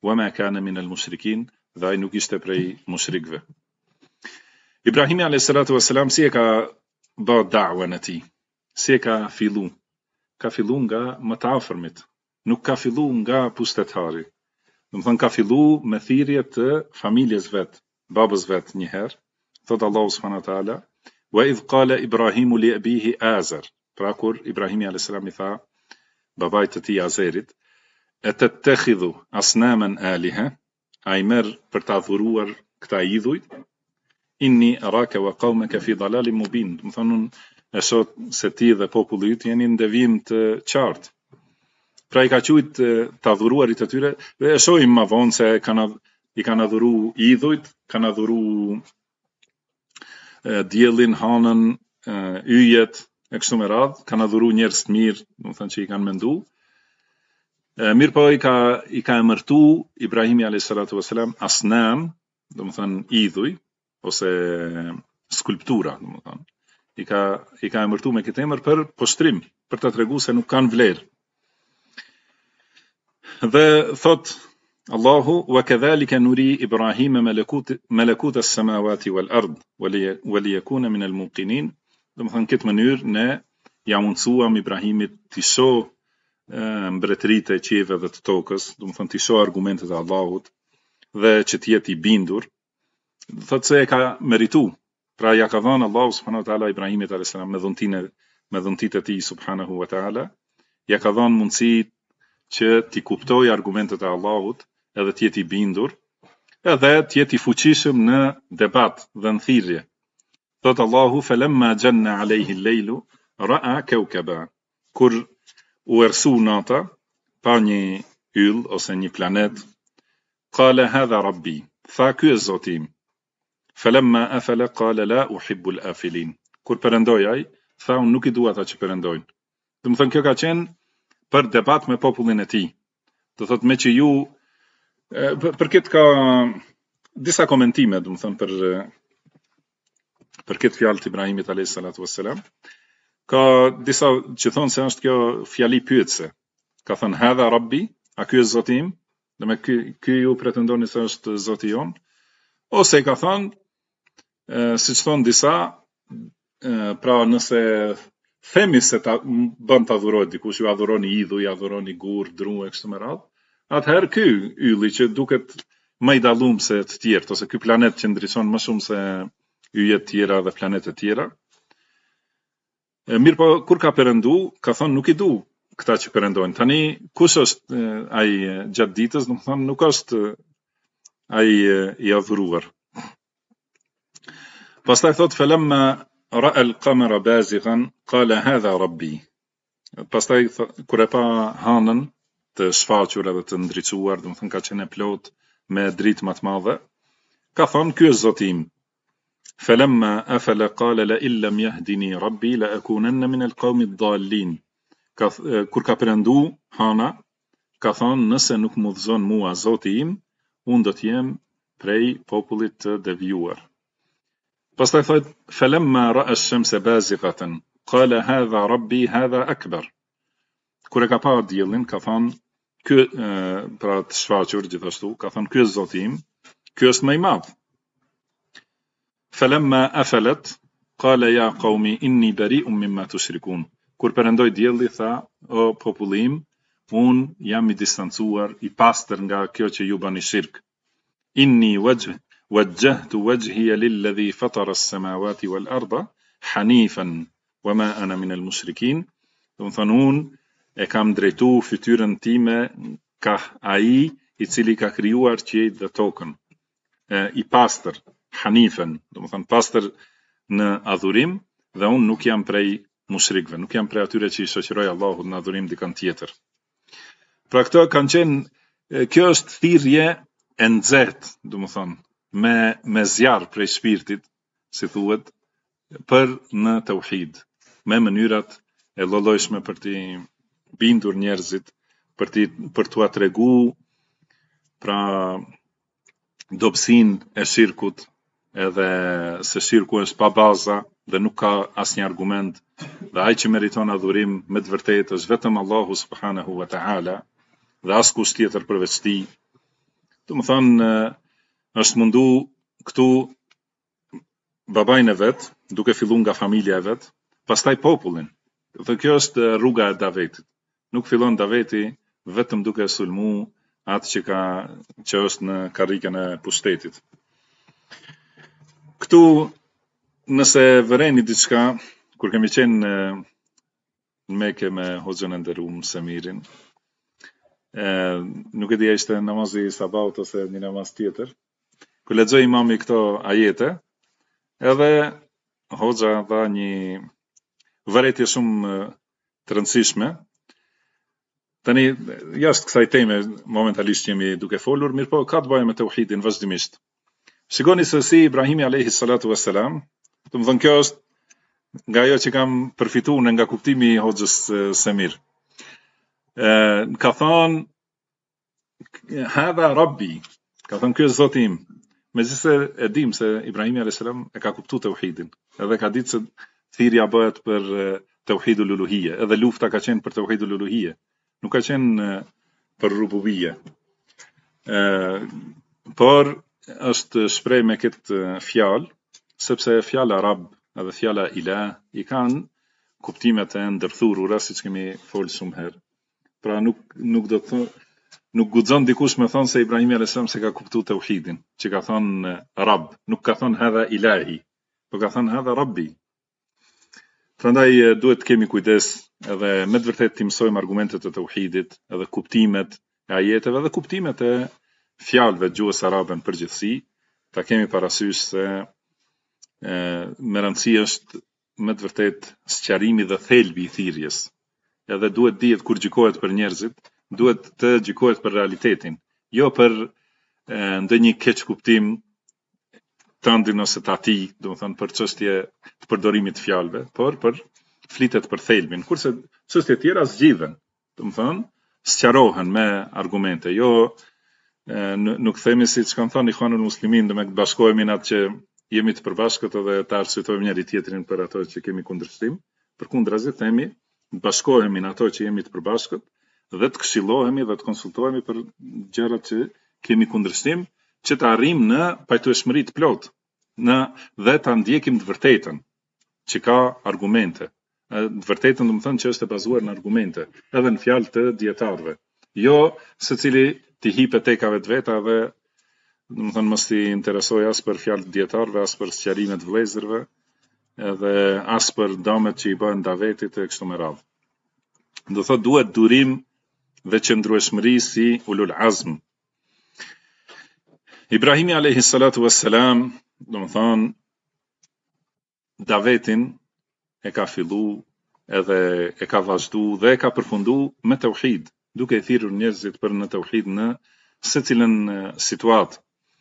وما كان من المشركين dhe ai nuk ishte prej mushrikëve. Ibrahimi a.s. si e ka bë da'wen e tij? Si e ka fillu? Ka fillu nga më të afërmit, nuk ka fillu nga pushtetari. Do të thonë ka fillu me thirrje të familjes vet, babës vet një herë. Thot Allahu subhanahu wa taala: "Wa idh qala Ibrahimu li abihi Azar." Pra kur Ibrahimi a.s. i tha babait të tij Azerit: "Atattakhidhu asnaman aliha?" Ai merr për ta adhuruar këta idhuj. Inni araka wa qaumaka fi dalalin mubin. Do të thonë unë e shoh se ti dhe populli yt jeni në devijim të qartë. Pra i ka thujt të adhuruarit e tyre dhe e shohim më vonë se i kanë adhuru idhujt, kanë adhuru diellin, hanën, yjet e kështu me radhë, kanë adhuru njerëz të mirë, do të thonë që i kanë mendu. Mirë po i ka emërtu Ibrahimi a.s. asnam, do të thonë idhuj ose skulptura, do të thonë. I ka emërtu me këtë emër për poshtrim, për të treguar se nuk kanë vlerë. Dhe thot Allahu: "Wa kadhalika nuri Ibrahima malakut as-samawati wal ard wa liyakuna min al-muqinin." Do të thonë këtë mënyrë ne ja mundsuam Ibrahimit të shoh mbretëritë e qiejve dhe të tokës, do të thonë të shoh argumentet e Allahut dhe që të jetë i bindur. Thot se e ka meritu. Pra ja ka dhënë Allahu subhanahu wa taala Ibrahimit a.s. me dhuntitë e tij subhanahu wa taala, ja ka dhënë mundësi që t'i kuptoj argumentet e Allahut, edhe të jetë i bindur, edhe të jetë i fuqishëm në debat dhe në thirrje. Thot Allahu: "Falamma janna alayhi al-laylu ra'a kawkaba." Kur u ersu nata, pa një yll ose një planet, qala hadha rabbi. Tha ky është Zoti im. Falamma afala qala la uhibbu al-afilin. Kur perëndoi ai, tha unë nuk i dua ata që perëndojnë. Do të thonë kjo ka qenë për debat me popullin e tij. Do thotë me që ju për këtë ka disa komentime, do të thonë për këtë fjalë të Ibrahimit alayhis salatu wassalam. Ka disa që thonë se është kjo fjali pyetëse. Ka thënë hadha rabbi, a ky është Zoti im? Do me ky ju pretendoni se është Zoti jon? Ose ka thënë siç thonë disa, pra nëse themi se ta bën të adhurojë dikush, ju adhuroni idhuj, ju adhuroni gur, dru e kështu me radhë, atëherë ky ylli që duket më i dallum se të tjerët, ose ky planet që ndriçon më shumë se yjet tjera dhe planetet tjera. Mirë po, kur ka perëndu, ka thonë nuk i du këta që perëndojnë. Tani, kush është ai gjatë ditës, do të thonë nuk është ai i adhuruar. Pastaj thot falamma ra'a al-qamara bazighan qala hadha rabbi. Pastaj kur e pa hanën të shfaqur edhe të ndriçuar, do të thonë ka qenë plot me dritë më të madhe, ka thonë ky është Zoti im. Falamma afala qala la illam yahdini rabbi la akunanna min al-qawmi ad-dallin. Kur ka perëndu hana, ka thonë nëse nuk më udhëzon mua Zoti im, unë do të jem prej popullit të devijuar. Pastaj thot falamma ra'a ash-shamsa bazighatan qala hadha rabbi hadha akbar. Kur e ka pa diellin, ka thonë ky pra të shfaqur gjithashtu, ka thonë ky është Zoti im, ky është më i madh. Falamma afalat qala ya qaumi inni bari'un mimma tushrikun. Kur perëndoi dielli tha o populli im, un jam i distancuar, i pastër nga kjo që ju bani shirk. Inni wajjahtu wajhiya lilladhi fatara as-samawati wal arda hanifan wama ana min al-mushrikin. Do të thonë un e kam drejtu fytyrën time ka ai i cili ka krijuar qiejt dhe tokën. I pastër, hanifan, do të thonë pastër në adhurim dhe un nuk jam prej mushrikëve, nuk jam prej atyre që i shoqëroj Allahut në adhurim dikën tjetër. Pra këto kanë qenë, kjo është thirrje e nxehtë, do të thonë, me zjarr prej shpirtit, si thuhet, për në tauhid, me mënyrat e lloj-llojshme për të bindur njerëzit, për t'u tregu pra dobësinë e shirkut, edhe se shirku është pa baza dhe nuk ka asnjë argument, dhe ai që meriton adhurim me të vërtetë është vetëm Allahu subhanahu wa taala dhe askush tjetër përveç tij. Do të thonë është mundu këtu babajnë e vet, duke filluar nga familja e vet, pastaj popullin. Dhe kjo është rruga e Davetit. Nuk fillon Daveti vetëm duke sulmu atë që është në karrikën e pushtetit. Këtu nëse vëreni diçka, kur kemi qenë në Mekë me hoxhën e nderuar Semirin, nuk e di ishte namazi sabaut ose një namaz tjetër, kur lexoi imami këto ajete, edhe hoxha dha një vërejtje shumë të rëndësishme. Tani, jashtë kësaj teme, momentalisht jemi duke folur, mirë po ka të bëjë me tauhidin vazhdimisht. Shikoni se si Ibrahimi alayhi salatu wassalam, do të thonë kjo është nga ajo që kam përfituar nga kuptimi i hoxhës Semir. Ka thonë hadha rabbi, ka thonë ky është Zoti im. Megjithëse e dim se Ibrahimi alayhis salam e ka kuptuar tauhidin, edhe ka ditë se thirrja bëhet për tauhidul uluhiyya, edhe lufta ka qenë për tauhidul uluhiyya, nuk ka qenë për rububiyya. Por është shpreh me këtë fjalë, sepse fjala Rabb edhe fjala Ilah i kanë kuptimet e ndërthurura, siç kemi folë shumë herë. Pra nuk do të thonë, nuk guxon dikush me thonë se Ibrahimi alayhis salam se ka kuptuar tauhidin, që ka thonë Rabb, nuk ka thonë hadha ilahi, por ka thonë hadha Rabbi. Prandaj duhet të kemi kujdes edhe me të vërtetë të mësojmë argumentet e tauhidit, edhe kuptimet e ajeteve dhe kuptimet e fjalëve gjuhës arabe në përgjithësi, ta kemi parasysh se me rëndësi është me të vërtetë sqarimi dhe thelbi i thirrjes. Edhe duhet dihet kur gjikohet për njerëzit, duhet të gjikohet për realitetin, jo për ndonjë keq kuptim tëndin ose tati, do të thënë për çështje të përdorimit të fjalëve, por për flitet për thelbin, kurse çështjet tjera zgjidhen, do të thënë sqarohen me argumente, jo nuk themi siç kanë thënë Ikhwanul Muslimin, do të bashkohemi në atë që jemi të përbashkët edhe të arsytojmë njëri tjetrin për ato që kemi kundërshtim, përkundrazi themi të bashkohemi në ato që jemi të përbashkët dhe të këshillohemi dhe të konsultohemi për gjërat që kemi kundërshtim, që të arrijmë në pajtueshmëri të plotë, dhe ta ndjekim të vërtetën, që ka argumente. Të vërtetën do të thonë që është e bazuar në argumente, edhe në fjalë të dietarëve. Jo secili të hipet tekave të veta dhe do të thonë mos i interesoj as për fjalët dietarëve, as për sqarimet e vëllezërve, edhe as për domet që i bëhen Davetit e kështu me radhë. Do thotë duhet durim dhe qëndrueshmëri si ulul azm. Ibrahimi alayhi salatu wassalam, do të thonë Davetin e ka fillu edhe e ka vazhdu dhe e ka përfundu me tauhid, duke i thirrur njerëzit për në tauhid në secilën situatë.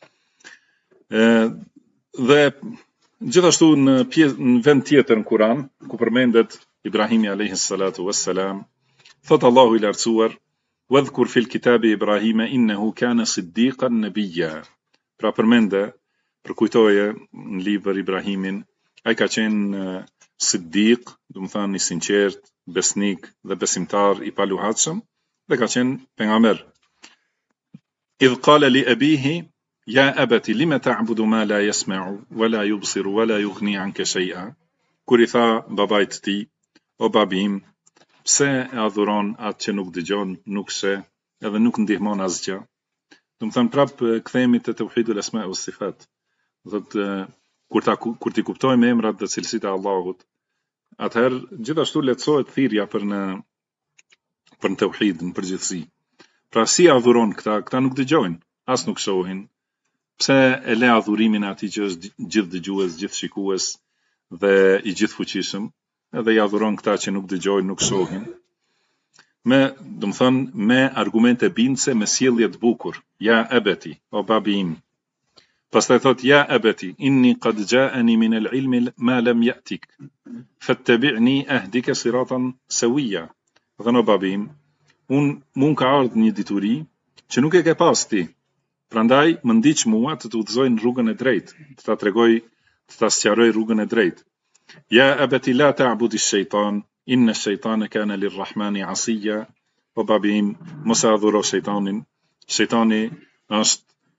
Dhe gjithashtu në vend tjetër në Kur'an, ku përmendet Ibrahimi alayhi salatu wassalam, thot Allahu i lartësuar: "Wadhkur fil kitabi Ibrahima innahu kana siddiqan nabiyya." Pra përkujtoje në libër Ibrahimin, ai ka qenë siddiq, do të thonë i sinqert, besnik dhe besimtar i paluhatshëm, dhe ka qenë pejgamber. Idh qala li abihi ya abati lima ta'budu ma la yasma'u wa la yubsiru wa la yughni 'anka shay'a. Kur i tha babait të tij: "O babim, pse e adhuron atë që nuk dëgjon, nuk sheh, edhe nuk ndihmon asgjë?" Do të thënë prap kthehemi te tauhidul asma' was sifat. Do të kur ti kuptojmë emrat dhe cilësitë e Allahut, atëherë gjithashtu lehtësohet thirrja për në tauhid në përgjithësi. Pra si adhuron këta nuk dëgjojnë, as nuk shohin. Pse e le adhurimin atij që është gjithë dëgjues, gjithë shikues dhe i gjithë fuqishëm, edhe i adhuron këta që nuk dëgjojnë, nuk shohin. Do të thonë me argumente bindse, me sjellje të bukur. Ja abati, o babi im. Pastaj thot: "Ja abati, inni qad ja'ani min al-'ilmi ma lam ya'tik, fattabi'ni ahdika siratan sawiyya." Dhe o babi im, mund ka ardhur një dituri që nuk e ke pas ti. Prandaj më ndiq mua të të udhëzoj në rrugën e drejtë, të ta tregoj, të ta sqaroj rrugën e drejtë. Ja abati la ta'budi ash-shaytan, inna ash-shaytana kana lir-rahmani 'asiyya. O babi im, mos e adhuro shejtanin. Shejtani është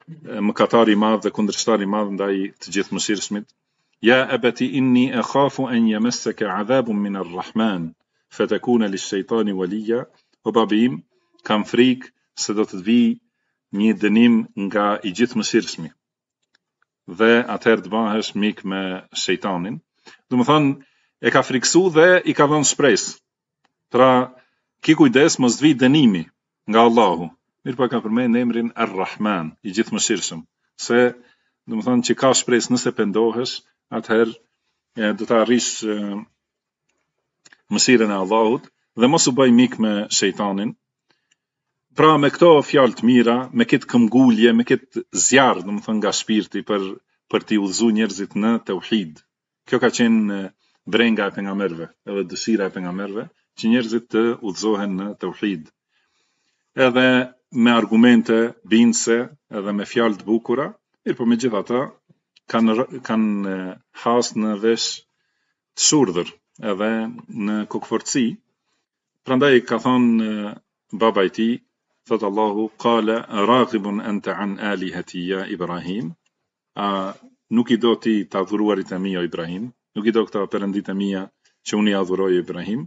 mëkatari i madh dhe kundërshtari i madh ndaj të gjithë mëshirshmit. Ja abati inni akhafu an yamassaka adhabun min ar-rahman fatakuna lish-shaytani waliya. O babi im, kam frikë se do të vi një dënim nga i gjithë mëshirshmi dhe atëherë të bahesh mik me shejtanin. Do të thonë e ka friksu dhe i ka dhënë shpresë. Pra, ki kujdes mos të vi dënimi nga Allahu. Mirë pa ka përmend emrin Ar-Rahman, i gjithë mëshirshëm, se do të thonë që ka shpresë nëse pendohesh, atëherë do të arrish mëshirën e Allahut dhe mos u bëj mik me shejtanin. Pra me këto fjalë të mira, me këtë këmbgulje, me këtë zjarr, do të thonë nga shpirti për t'i udhëzuar njerëzit në tauhid. Kjo ka qenë brenga e pejgamberëve, edhe dëshira e pejgamberëve, që njerëzit të udhëzohen në tauhid. Edhe me argumente bindse, edhe me fjalë të bukura, mirë po megjithatë kanë has në vesh të shurdhër, edhe në kokforci. Prandaj ka thonë baba i tij, thot Allahu, qala raqibun anta an alihati ya Ibrahim. Nuk i do ti të adhuruarit e mia o Ibrahim, nuk i do këta perëndit e mia që unë i adhuroj Ibrahim.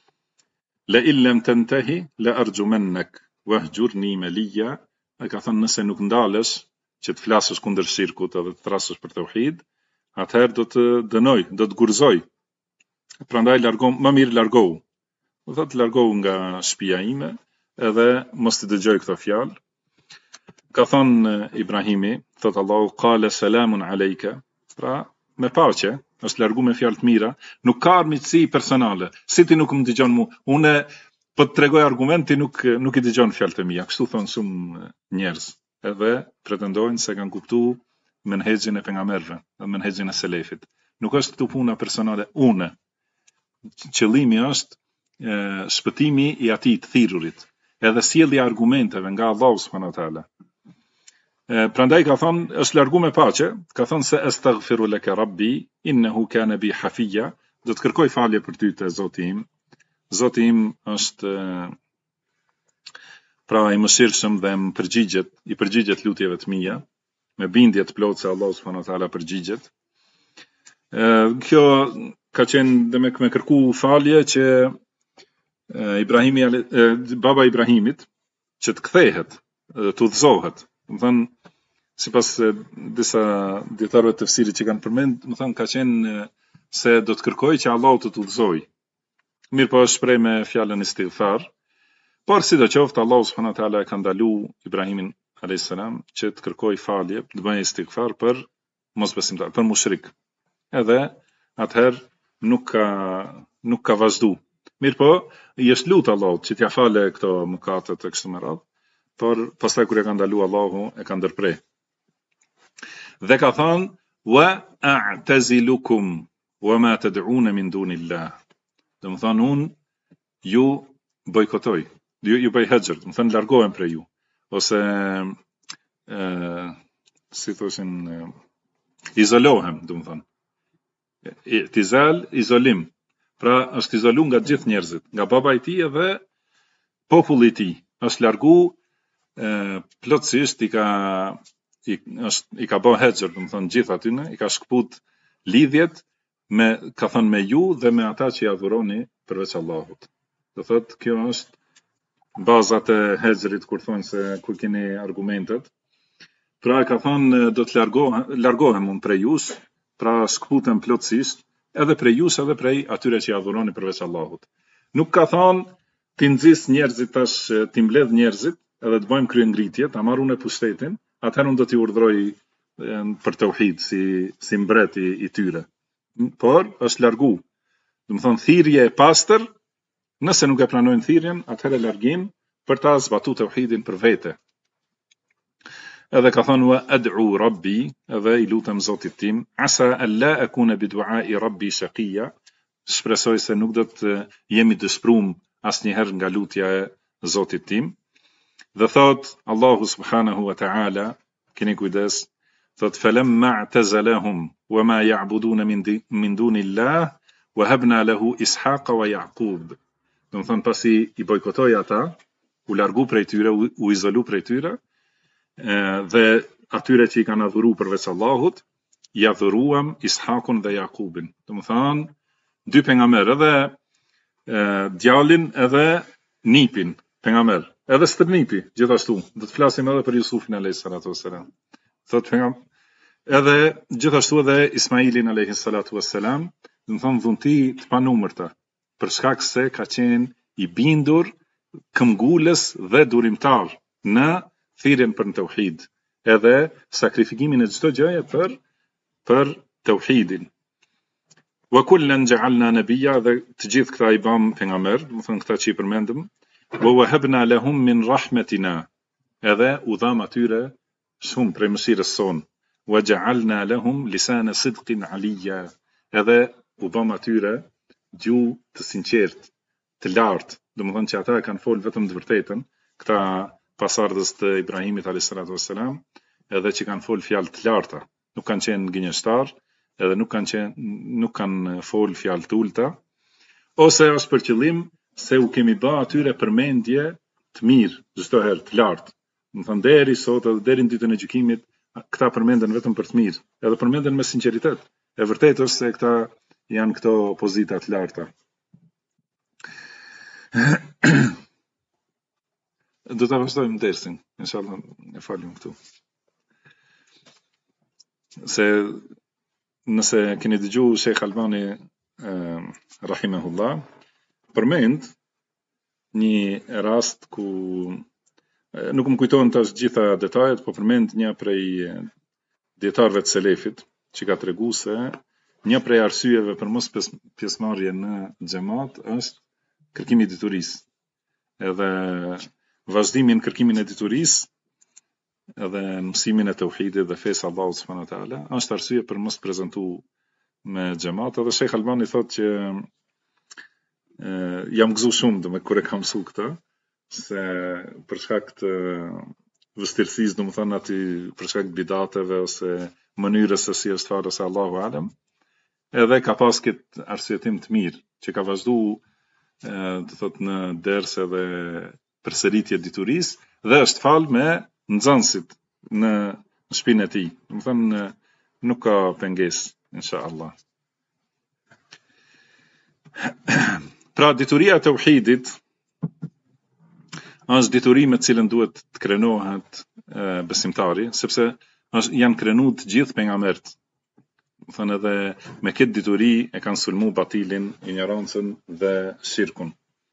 La illam tantahi la arjumannak wahjurni maliya. Ka thënë nëse nuk ndalesh që të flasësh kundër shirkut edhe të thrasësh për tauhid, atëherë do të dënoj, do të gurzoj. Prandaj më mirë largohu. Do thotë largohu nga shtëpia ime, edhe mos të dëgjoj këto fjalë. Ka thonë Ibrahimi, thot Allahu, qala salamun alayka. Pra, me paqe, është largu me fjalë të mira, nuk ka armiqësi personale. Si ti nuk më dëgjon mua, unë po të tregoj argumenti, nuk i dëgjon fjalët e mia. Kështu thon shumë njerëz, edhe pretendojnë se kanë kuptuar menhexhin e pejgamberëve, menhexhin e selefit. Nuk është këtu puna personale une. Qëllimi është shpëtimi i atij të thirrurit, edhe sjellja e argumenteve nga Allahu subhanahu wa taala. Prandaj ka thonë, është largu me paqe, ka thonë se astaghfiru laka rabbi innahu kana bi hafiya. Do të kërkoj falje për ty te Zoti im. Zoti im është pra i mëshirshëm dhe i përgjigjet lutjeve të mia, me bindje të plotë se Allahu subhanahu wa taala përgjigjet. Kjo ka qenë dhe me kërku falje që baba Ibrahimit që të kthehet, të udhëzohet. Më thënë, sipas disa dietarëve të tefsirit që kanë përmend, më thënë ka qenë se do të kërkoj që Allahu të udhëzoj. Mirë po është shpreh me fjalën istighfar, por sidoqoftë Allahu subhanahu wa taala e ka ndaluar Ibrahimin alayhis salam që të kërkoj falje, të bëjë istighfar për mosbesimtar, për mushrik. Edhe atëherë nuk ka vazhdu. Mirë po, i është lutë Allahut që t'ja fale këto mëkatet e kështu me radhë, por pastaj kur e ka ndaluar Allahu e ka ndërprej. Dhe ka thënë wa a'tazilukum wa ma tad'un min dunillah. Do të thonë unë ju bojkotoj, ju bëj hexher, do të thonë largohem prej ju, ose si thoshin izolohem, do të thonë. I'tizal, izolim. Pra është izolu nga gjithë njerëzit, nga baba i tij edhe populli i tij. Është largu plotësisht i ka bërë hexher, do të thonë gjithë atyne, i ka shkput lidhjet ka thënë me ju dhe me ata që i adhuroni përveç Allahut. Do thotë kjo është bazat e hexherit kur thonë se kur keni argumentet. Pra ka thënë do të largohem unë prej jush, pra shkputem plotësisht edhe prej jush edhe prej atyre që i adhuroni përveç Allahut. Nuk ka thënë ti nxis njerëzit tash, ti mbledh njerëzit edhe të bëjmë kryengritje, ta marr unë pushtetin, atëherë unë do t'i urdhroj për tauhid si mbreti i tyre. Por është largu. Do të thonë thirrje e pastër, nëse nuk e pranojnë thirrjen, atëherë largim për ta zbatuar tauhidin për vete. Edhe ka thënë wa ad'u rabbi, edhe i lutem Zotit tim, asa alla akuna bi du'a'i rabbi shaqiya, shpresoj se nuk do të jemi dëshpëruar asnjëherë nga lutja e Zotit tim. Dhe thot Allahu subhanahu wa ta'ala, keni kujdes, thot falamma i'tazalahum wa ma ya'buduna min dunillah wa habna lahu Ishaqa wa Yaqub. Do të thonë pasi i bojkotoi ata, u largu prej tyre, u izolu prej tyre, dhe atyre që i kanë adhuru përveç Allahut, i adhuruam Ishakun dhe Jakubin. Do më thanë, dy pejgamber, edhe djalin edhe nipin pejgamber, edhe stërnipi, gjithashtu. Do të flasim edhe për Jusufin alayhis salatu wassalam. Thot pejgamber, edhe gjithashtu edhe Ismailin alayhis salatu wassalam, do të thonë dhunti të panumërta, për shkak se ka qenë i bindur, këmbgulës dhe durimtar në thirrjen për tauhid, edhe sakrifikimin e çdo gjëje për tauhidin. Wa kullan ja'alna nabiyya, dhe të gjithë këta i bëm pejgamber, do të thonë këta që i përmendëm, wa wahabna lahum min rahmatina, edhe u dham atyre shumë prej mëshirës sonë, wa ja'alna lahum lisana sidqin aliyya, edhe u bëm atyre gjuhë të sinqertë, të lartë, do të thonë që ata kanë folë vetëm të vërtetën, këta pasardhës të Ibrahimit alayhis salatu wassalam, edhe që kanë folë fjalë të larta, nuk kanë qenë gënjeshtar, edhe nuk kanë folë fjalë të ulta, ose është për qëllim se u kemi bë atyre përmendje të mirë, çdo herë të lartë. Do të thonë deri sot, edhe deri në ditën e gjykimit, këta përmenden vetëm për të mirë, edhe përmenden me sinqeritet. E vërtetë është se këta janë këto pozita të larta. Do ta vazhdojmë dersin, inshallah, e falim këtu. Se nëse keni dëgjuar Sheikh Albani rahimahullah, përmend një rast ku nuk më kujtohen tash gjitha detajet, po përmend një prej dietarëve të selefit që ka treguar se një prej arsyeve për mos pjesëmarrje në xhamat është kërkimi i diturisë. Edhe vazhdimi në kërkimin e diturisë, edhe mësimin e tauhidit dhe fesë Allahut subhanahu wa taala, është arsye për mos prezantu me xhamat. Edhe Sheikh Albani thotë që jam gëzuar shumë domet kur e kam mësuar këtë, se për shkak të vështirësisë, domethënë aty për shkak të bidateve ose mënyrës se si është fare se Allahu alem, edhe ka pas këtë arsyetim të mirë që ka vazhduar do thotë në ders edhe përsëritje diturisë, dhe është fal me nxënësit në shtëpinë e tij. Domethënë nuk ka pengesë, inshallah. Pra dituria e tauhidit është dituri me të cilën duhet të krenohet besimtari, sepse janë krenuar të gjithë pejgamberët. Domethënë edhe me këtë dituri e kanë sulmu batilin, ignorancën dhe shirkun.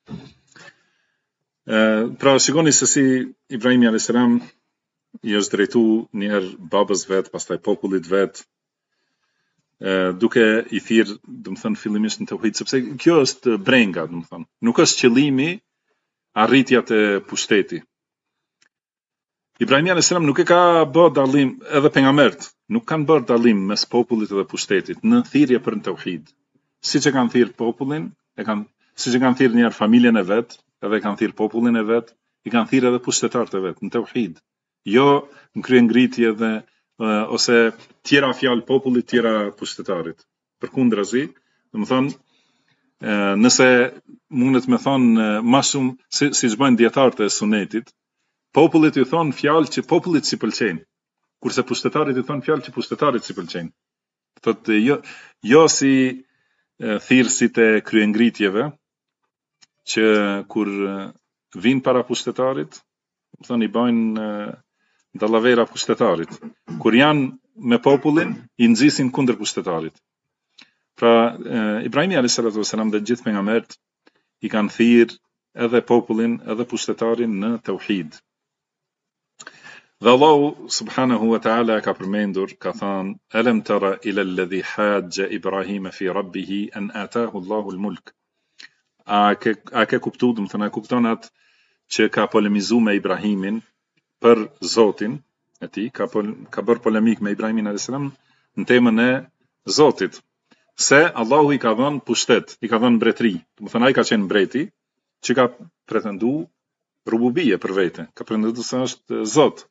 Pra shikoni se si Ibrahimi alayhis salam i është drejtu njëherë babës vet, pastaj popullit vet, duke i thirrë, domethënë fillimisht në tauhid, sepse kjo është brenga, domethënë. Nuk është qëllimi arritja të pushteti. Ibrahimi alayhis salam nuk e ka bërë dallim, edhe pejgamberët nuk kanë bërë dallim mes popullit dhe pushtetit në thirrje për tauhid. Siç e kanë thirrë popullin, siç e kanë thirrë njëherë familjen e vet, edhe kanë thirrë popullin e vet, i kanë thirrë edhe pushtetarët e vet në tauhid. Jo në kryengritje dhe ose tjera fjalë popullit, tjera pushtetarit. Përkundrazi, domethënë nëse mundet me thonë më shumë siç bëjnë dietarët e sunetit, popullit i thon fjalë që popullit si pëlqejnë, kurse pushtetarit i thon fjalë që pushtetarit si pëlqejnë. Thotë jo si thirrësit e kryengritjeve, që kur vinë para pushtetarit, thonë i bajnë dallavera pushtetarit. Kur janë me popullin, i nxisin kundër pushtetarit. Pra Ibrahimi alayhis salatu wassalam dhe gjithë pejgamberët i kanë thirrë edhe popullin edhe pushtetarin në tauhid. Dhe Allahu subhanahu wa taala ka përmendur, ka thënë: "Alam tara ila alladhi hajja Ibrahima fi rabbih an ataahu Allahu al-mulk." A ke kuptuar, domethënë a kupton atë që ka polemizuar me Ibrahimin për Zotin e tij, ka bërë polemik me Ibrahimin alayhis salam në temën e Zotit, se Allahu i ka dhënë pushtet, i ka dhënë mbretëri, domethënë ai ka qenë mbreti që ka pretenduar rububie për vete, ka pretenduar se është Zot.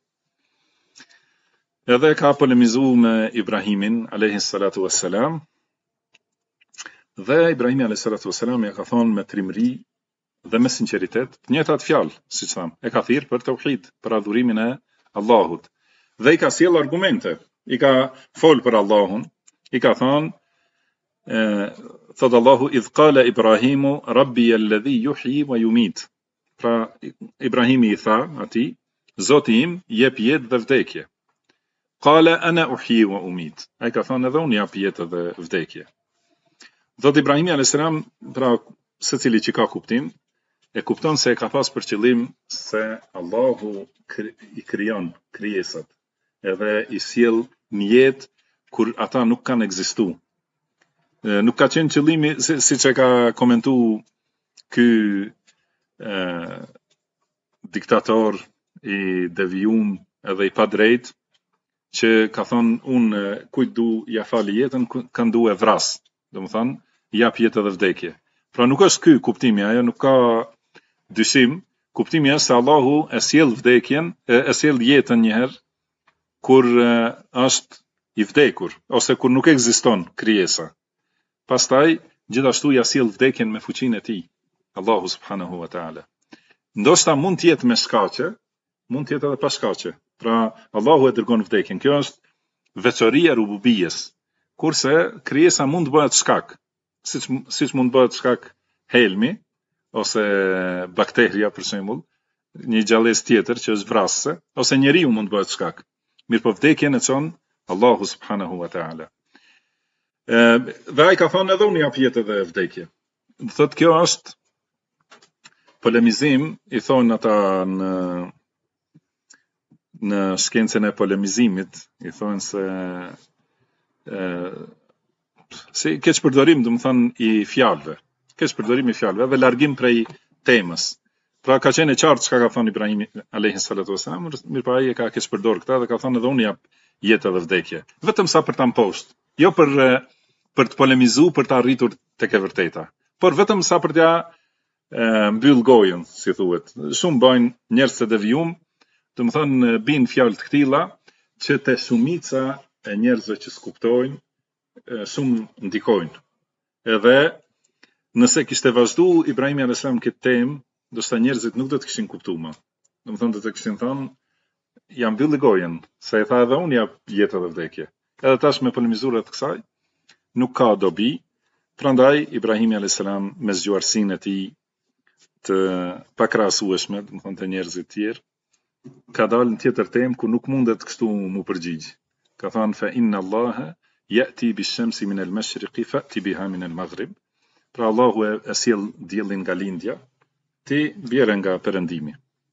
Edhe ka polemizuar me Ibrahimin alayhis salatu wassalam, dhe Ibrahimi alayhis salatu wassalam ja ka thonë me trimëri dhe me sinqeritet, të njëjtat fjalë, siç tham, e ka thirrë për tauhid, për adhurimin e Allahut. dhe I ka sjell argumente, I ka fol për Allahun, I ka thonë, thot Allahu, idh qala Ibrahimu, Rabbi alladhi yuhyi wa yumit. Pra Ibrahimi I tha atij, Zoti im jep jetë dhe vdekje. Qala ana uhyi wa umit. Ai ka thonë edhe unë jap jetë dhe vdekje. Thot Ibrahimi a.s. pra secili që ka kuptim, e kupton se e ka pas për qëllim se Allahu I krijon krijesat, edhe I sjell një jetë kur ata nuk kanë ekzistu. Nuk ka qenë qëllimi, siç e ka komentu ky diktator I devijum edhe I padrejt, që ka thonë unë kujt du ja fali jetën, kanë du e vras, domethënë jap jetë dhe vdekje. Pra nuk është ky kuptimi, ajo nuk ka dyshim, kuptimi është se Allahu e sjell vdekjen, e sjell jetën një herë kur është I vdekur ose kur nuk ekziston krijesa. Pastaj gjithashtu ja sjell vdekjen me fuqinë e tij, Allahu subhanahu wa taala. Ndoshta mund të jetë me shkaqe, mund të jetë edhe pa shkaqe. Pra Allahu e dërgon vdekjen. Kjo është veçoria e rububijes. Kurse krijesa mund të bëhet shkak, siç mund të bëhet shkak helmi ose bakteria për shembull, një gjallësë tjetër që është vrasëse, ose njeriu mund të bëhet shkak. Mirë po vdekjen e çon Allahu subhanahu wa taala. Dhe ai ka thonë edhe unë jap jetë dhe vdekje. Thotë kjo është polemizim, I thonë ata në shkencën e polemizimit, I thonë se keq përdorim, domethënë I fjalëve. Keq përdorim I fjalëve dhe largim prej temës. Pra ka qenë e qartë çka ka thënë Ibrahimi alayhi salatu wasalam, mirë pa ai e ka keq përdor këtë dhe ka thënë edhe unë jap jetë dhe vdekje. Vetëm sa për ta mposhtë, jo për të polemizuar, për të arritur tek e vërteta, por vetëm sa për t'ja mbyll gojën, si thuhet. Shumë bajnë njerëz të devijum, domethënë bin fjalë të këtilla që te shumica e njerëzve që skuptojnë shumë ndikojnë. Edhe nëse kishte vazhdu Ibrahimi a.s. këtë temë, ndoshta njerëzit nuk do të kishin kuptuar më. Domethënë do të kishin thënë jam mbylli gojen, se e tha edhe unë jap jetë dhe vdekje. Edhe tash me polemizurat të kësaj nuk ka dobi. Prandaj Ibrahimi a.s. me zgjuarsinë e tij të pakrahasueshme, domethënë të njerëzit tjerë, ka dalë në tjetër temë ku nuk mundet kështu mu përgjigj. Ka thënë fa inna Allaha ya'ti bish-shamsi min al-mashriqi fa'ti biha min al-maghrib. Pra Allahu e sjell diellin nga lindja, ti bjerë nga perëndimi.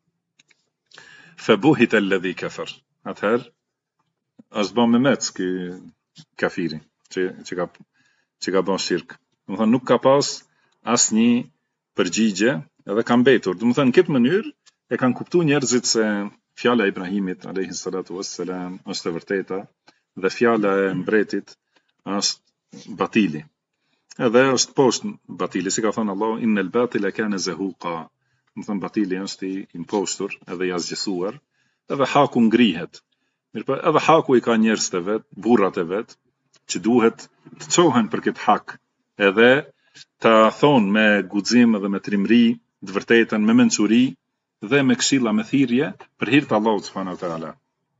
Fa buhita alladhi kafar. Atëherë është bën me mec ky kafiri që ka bën shirk. Domethënë nuk ka pas asnjë përgjigje edhe ka mbetur. Domethënë në këtë mënyrë e kanë kuptuar njerëzit se fjala e Ibrahimit alayhi salatu wassalam është e vërteta dhe fjala e mbretit është batili. Edhe është poshtë batili, si ka thënë Allahu innal batila kana zahuqa. Domethënë batili është I impostur edhe I azgjësuar, edhe haku ngrihet. Mirpo edhe haku I ka njerëz të vet, burrat e vet, që duhet të çohen për këtë hak, edhe ta thonë me guxim edhe me trimëri të vërtetën, me mençuri dhe me këshilla me thirrje për hir të Allahut subhanahu wa taala.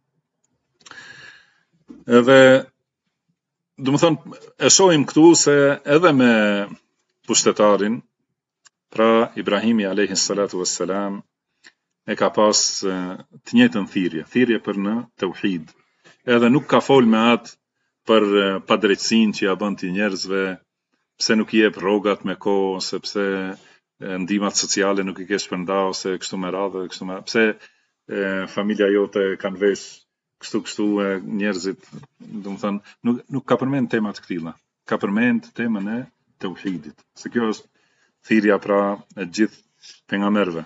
Edhe domethënë e shohim këtu se edhe me pushtetarin, pra Ibrahimi alayhi salatu wassalam e ka pas të njëjtën thirrje për në tauhid. Edhe nuk ka fol me atë për padrejtësinë që ja bën ti njerëzve, pse nuk I jep rrogat me kohë, ose pse ndihmat sociale nuk I ke shpërndar, ose kështu me radhë, kështu me pse familja jote kanë vesh kështu njerëzit, domethënë nuk ka përmend tema të këtilla. Ka përmend temën e tauhidit. Se kjo është thirrja pra e gjithë pejgamberëve.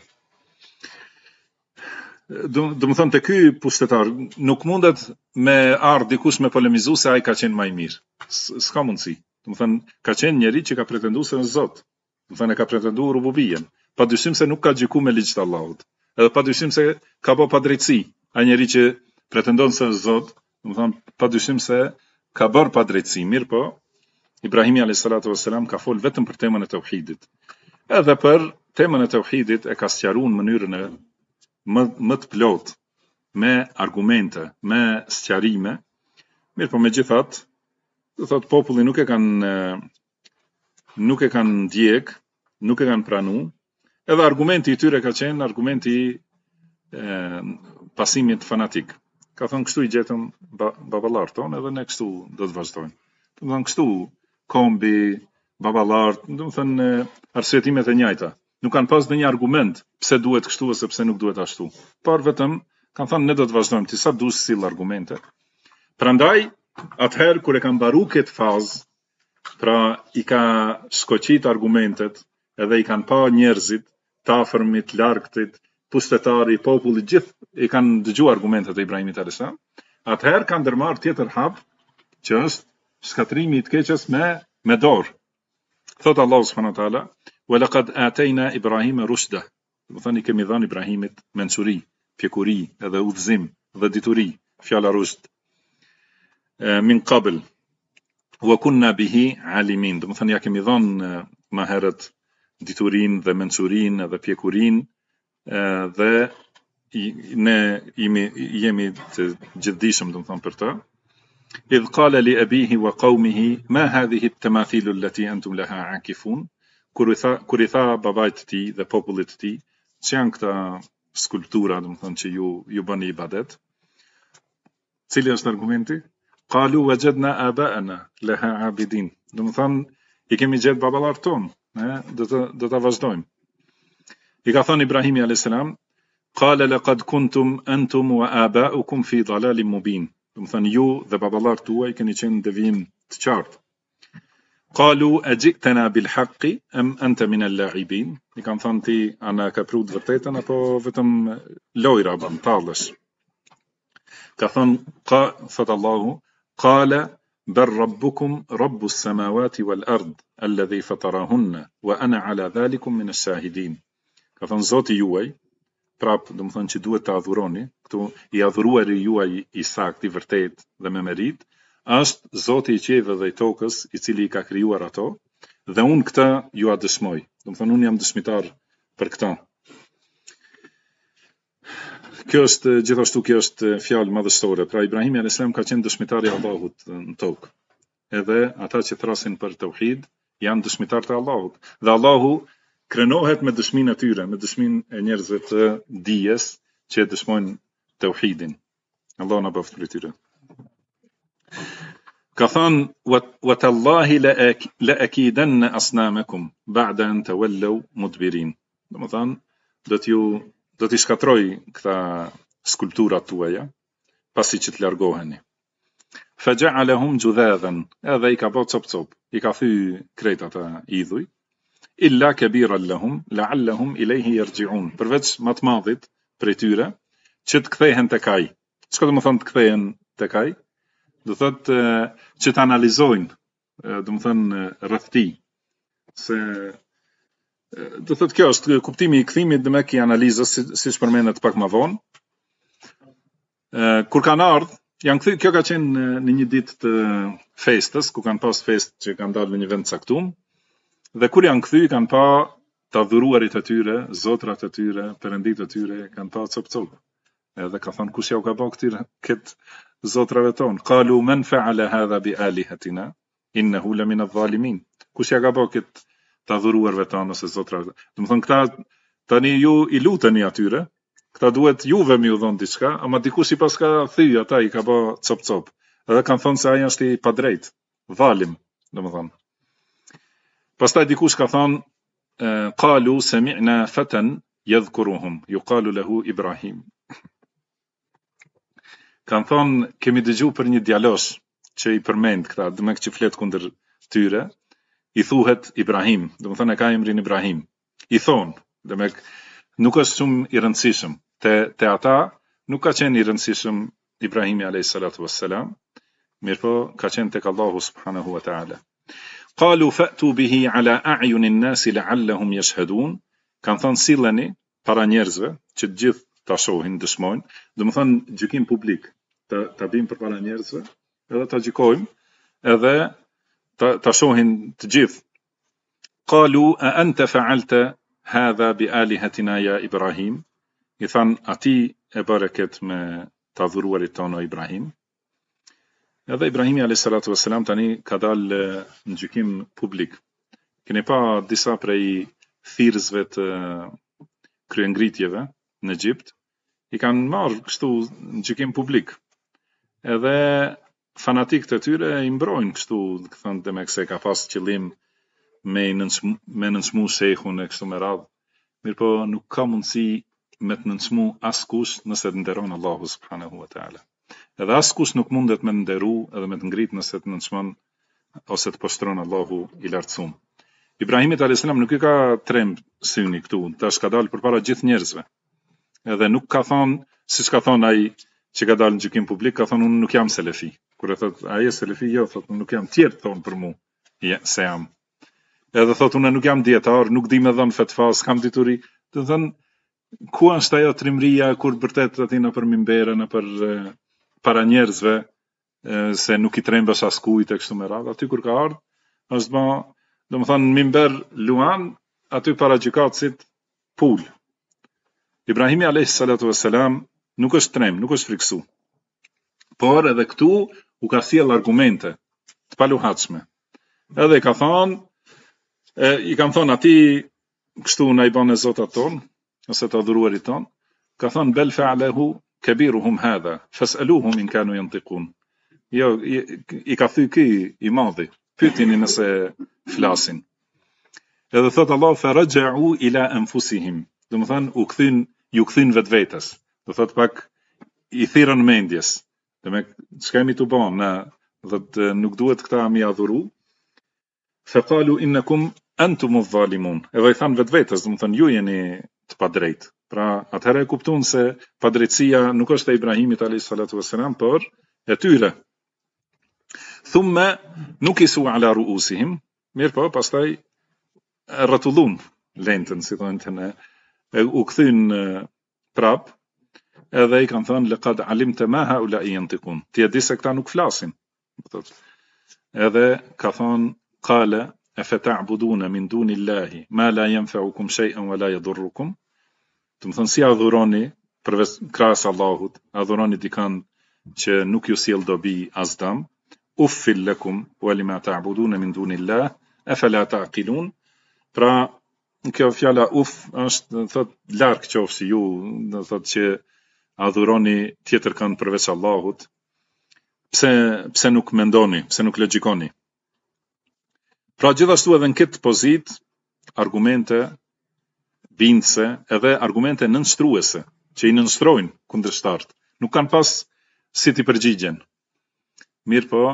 Domethënë te ky pushtetar nuk mundet me ardh dikush me polemizu se ai ka qenë më I mirë. S'ka mundësi. Domethënë ka qenë njeri që ka pretenduar se është Zot. Domethënë e ka pretenduar rububiyen. Padyshim se nuk ka gjykuar me ligj të Allahut. Edhe padyshim se ka bërë padrejtësi. Ai njeri që pretendon se është Zot, domethënë padyshim se ka bërë padrejtësi. Mirë po, Ibrahimi alayhis salatu wassalam ka fol vetëm për temën e tauhidit. Edhe për temën e tauhidit e ka sqaruar në mënyrën e më të plotë me argumente, me sqarime. Mirë, po megjithatë, do thotë populli nuk e kanë ndjek, nuk e kanë pranu, edhe argumenti I tyre ka qenë argumenti I pasimit fanatik. Ka thonë kështu I gjetëm baballar tonë edhe ne kështu do të vazhdojmë. Do të thonë kështu kombi, baballar, do të thonë arsyetimet e njëjta. Nuk kanë pas ndonjë argument pse duhet kështu ose pse nuk duhet ashtu. Por vetëm kanë thënë ne do të vazhdojmë, ti sa dush sill argumente. Prandaj atëherë kur e kanë mbaru këtë fazë, pra I ka shkoqit argumentet, edhe I kanë pa njerëzit, të afërmit, largëtit, pustetari, populli, gjithë I kanë dëgju argumentet e Ibrahimit a.s. Atëherë kanë ndërmarrë tjetër hap, që është shkatrimi I të keqes me dorë. Thot Allah subhanahu wa taala, "Wa laqad atayna Ibrahima rushda." Do thoni kemi dhënë Ibrahimit mençuri, pjekuri, edhe udhëzim dhe dituri, fjala rushd. Min qabl wa kunna bihi alimin. Do thoni ja kemi dhënë më herët diturin dhe mençurin dhe pjekurin dhe ne jemi të gjithdijshëm do thon për të. إذ قال لأبيه وقومه ما هذه التماثيل التي أنتم لها عاكفون kur I tha babait të tij dhe popullit të tij, që janë këta skulptura, do të thonë që ju bëni ibadet. Cili është argumenti? Qalu wajadna aba'ana laha abidin. Do të thonë I kemi gjetë baballar ton, do ta vazhdojmë. I ka thënë Ibrahimi alayhis salam, qala laqad kuntum antum wa aba'ukum fi dalalin mubin. Do të thonë ju dhe baballar tuaj keni qenë në devijim të qartë. Qalu ajitana bil haqqi am anta min al-la'ibin. I kanë thënë ti ana ka prut vërtetën apo vetëm lojra bën tallesh. Ka thënë thot Allahu qala bal rabbukum rabbus samawati wal ard alladhi fatarahunna wa ana ala dhalikum min ash-shahidin. Ka thënë Zoti juaj, prap do të thonë që duhet të adhuroni, këtu I adhuruari juaj I saktë, I vërtet dhe me merit, është Zoti I qiellit dhe I tokës, I cili I ka krijuar ato, dhe unë këtë ju a dëshmoj. Do të thonë unë jam dëshmitar për këtë. Kjo është gjithashtu kjo është fjalë madhështore. Pra Ibrahimi alayhis salam ka qenë dëshmitari I Allahut në tokë. Edhe ata që thrasin për tauhid janë dëshmitar të Allahut. Dhe Allahu krenohet me dëshminë e tyre, me dëshminë e njerëzve të dijes që dëshmojnë tauhidin. Allah na bëft për tyre. Ka thënë wa tallahi la akidanna asnamakum ba'da an tawallaw mudbirin. Do të thonë do t'i shkatroj këta skulpturat tuaja pasi që të largoheni. Faja'alahum judhadan, edhe I ka bë cop, I ka thy krejt ata idhuj. Illa kabiran lahum la'allahum ilayhi yarji'un. Përveç më të madhit prej tyre që të kthehen tek ai. Çka do të thonë të kthehen tek ai? Do thotë që të analizojnë, do të thonë rreth tij. Se do thotë kjo është kuptimi I kthimit dhe me ki analizës siç përmendet pak më vonë. Kur kanë ardhur, janë kthy, kjo ka qenë në një ditë të festës, ku kanë pas festë që kanë dalë në një vend caktuar. Dhe kur janë kthy, kanë pa të adhuruarit e tyre, zotrat e tyre, perëndit e tyre, kanë pa cop. Edhe ka thënë kush ja u ka bë këtë zotrave tonë. Qalu man fa'ala hadha bi alihatina innahu la min adh-dhalimin. Kush ja ka bë këtë të adhuruarve tonë ose zotrave. Do të thonë këta tani ju I luteni atyre, këta duhet juve më u dhon diçka, ama dikush I paska thy ata I ka bë cop. Edhe kanë thënë se ai është I padrejt, dhalim, domethënë. Pastaj dikush ka thënë qalu sami'na fatan yadhkuruhum yuqalu lahu Ibrahim. Kanë thonë kemi dëgju për një djalosh që I përmend këta, do të që flet kundër tyre, I thuhet Ibrahim, do të thonë e ka emrin Ibrahim. I thonë, do të nuk është shumë I rëndësishëm. Te ata nuk ka qenë I rëndësishëm Ibrahimi alayhis salatu wassalam, mirëpo ka qenë tek Allahu subhanahu wa ta'ala. Qalu fa'tu bihi ala a'yuni an-nas la'allahum yashhadun. Kanë thonë silleni para njerëzve që të gjithë ta shohin, dëshmojnë, do të thonë gjykim publik, ta bëjmë përpara njerëzve, edhe ta gjykojmë, edhe ta shohin të gjithë. Qalu a anta fa'alta hadha bi alihatina ya Ibrahim. I thanë ati e bareket me të adhuruarit tonë Ibrahim. Edhe Ibrahimi a.s. tani ka dalë në gjykim publik. Keni pa disa prej thirrësve të kryengritjeve në Egjipt, i kanë marrë kështu në gjykim publik. Edhe fanatikët e tyre i mbrojnë kështu, thënë demek se ka pas qëllim me nënçmu shehun e kështu me radhë. Mirë po nuk ka mundësi me të nënçmu askush nëse të nderon Allahu subhanahu wa taala. Edhe askush nuk mundet me nderu edhe me të ngrit nëse të nënçmon ose të poshtron Allahu i lartësuar. Ibrahimit a.s. nuk i ka tremb syni këtu, tash ka dalë përpara gjithë njerëzve. Edhe nuk ka thonë, siç ka thonë ai që ka dalë në gjykim publik, ka thonë unë nuk jam selefi. Kur e thot ai selefi, jo, thot unë nuk jam, tjerë thonë për mua se jam. Edhe thot unë nuk jam dietar, nuk di me dhënë fetva, s'kam dituri. Do thënë ku është ajo trimëria kur vërtet aty në për mimberën, në për para njerëzve se nuk i trembësh askujt e kështu me radhë. Aty kur ka ardhur, është bë, domethënë mimber luan, aty para gjykatësit pul. Ibrahimi a.s. nuk është tremb, nuk është friksu. Por edhe këtu u ka sjell argumente të paluhatshme. Edhe i kanë thonë ati kështu na i bën e zotat ton, ose të adhuruarit ton, ka thonë bel fa'alehu kabiruhum hadha fas'aluhum in kanu yantiqun. Jo, i ka thy ky i madhi, pyetini nëse flasin. Edhe thot Allah faraja'u ila anfusihim. Do të thonë ju kthyn vetvetes. Do thot pak i thirrën mendjes. Demek çka kemi të bëjmë na, do të nuk duhet këta mi adhuru. Faqalu innakum antum adh-dhalimun. Edhe i than vetvetes, do të thonë ju jeni të padrejt. Pra atëherë e kuptuan se padrejtësia nuk është e Ibrahimit a.s. por e tyre. Thumma nukisu ala ru'usihim. Mirë po, pastaj rrotullun lentën, si thonë të u kthyn prap, edhe i kanë thënë laqad alimta ma haula yantiqun. Ti e di se këta nuk flasin. Edhe ka thonë qala afata'buduna min dunillahi ma la yanfa'ukum shay'an wa la yadurrukum. Do të thonë si adhuroni përveç krahas Allahut, adhuroni dikan që nuk ju sjell dobi as dëm. Uffil lakum wa lima ta'buduna min dunillah afala ta'qilun. Pra kjo fjala është thot larg qofshi ju, do thot që adhuroni tjetër kënd përveç Allahut. Pse nuk mendoni, pse nuk logjikoni? Pra gjithashtu edhe në këtë pozitë argumente bindse edhe argumente nënshtruese që i nënshtrojnë kundërshtarët. Nuk kanë pas si t'i përgjigjen. Mirë po,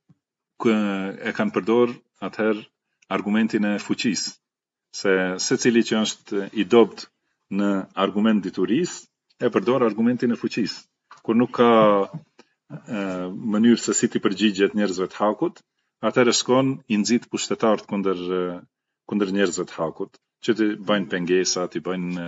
e kanë përdor atëherë argumentin e fuqisë, se cili që është i dobt në argument diturisë, e përdor argumentin e fuqisë. Kur nuk ka mënyrë se si t'i përgjigjet njerëzve të hakut, atëherë shkon i nxit pushtetarët kundër njerëzve të hakut, që të bëjnë pengesa, të bëjnë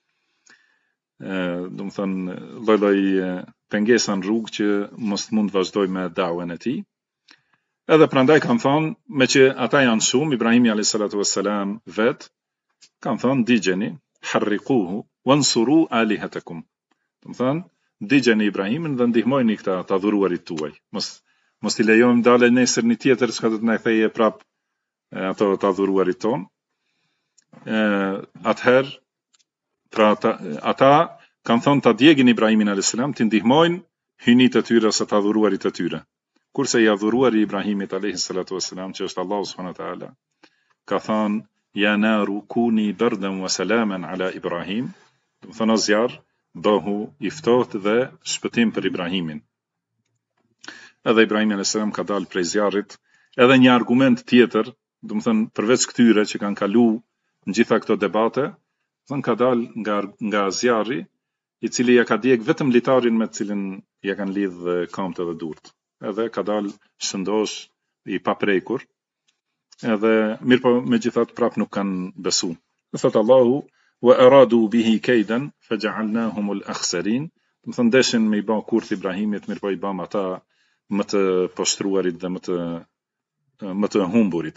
do të thonë lloj pengesa në rrugë që mos mund të vazhdoj me dawen e tij. Edhe prandaj kanë thonë, me që ata janë shumë, Ibrahimi a.s. vet, kanë thonë digjeni, harriquhu wansuru alihatakum. Do të thonë, digjeni Ibrahimin dhe ndihmojni këta të adhuruarit tuaj. Mos t'i lejojmë dalë nesër një tjetër çka do të na thejë prap ato të adhuruarit ton. Atëherë, pra ata kanë thonë ta djegin Ibrahimin a.s. të ndihmojnë hynit e tyre ose të adhuruarit e tyre. Kurse i adhuruari Ibrahimit a.s. që është Allahu subhanahu wa taala, ka thonë ja naru kuni bardan wa salaman ala Ibrahim. Do të thonë zjarr, bëhu i ftohtë dhe shpëtim për Ibrahimin. Edhe Ibrahimi a.s. ka dalë prej zjarrit. Edhe një argument tjetër, do të thonë përveç këtyre që kanë kalu në gjitha këto debate, thonë ka dalë nga zjarri, i cili ja ka djeg vetëm litarin me të cilin ja kanë lidh këmbët dhe durt. Edhe ka dalë shëndosh i paprekur. Edhe mirë po megjithatë prap nuk kanë besu. Thot Allahu wa aradu bihi kaydan faj'alnahum al-akhsarin. Do të thonë deshin me i bë kurth Ibrahimit, mirë po i bëm ata më të poshtruarit dhe më të humburit.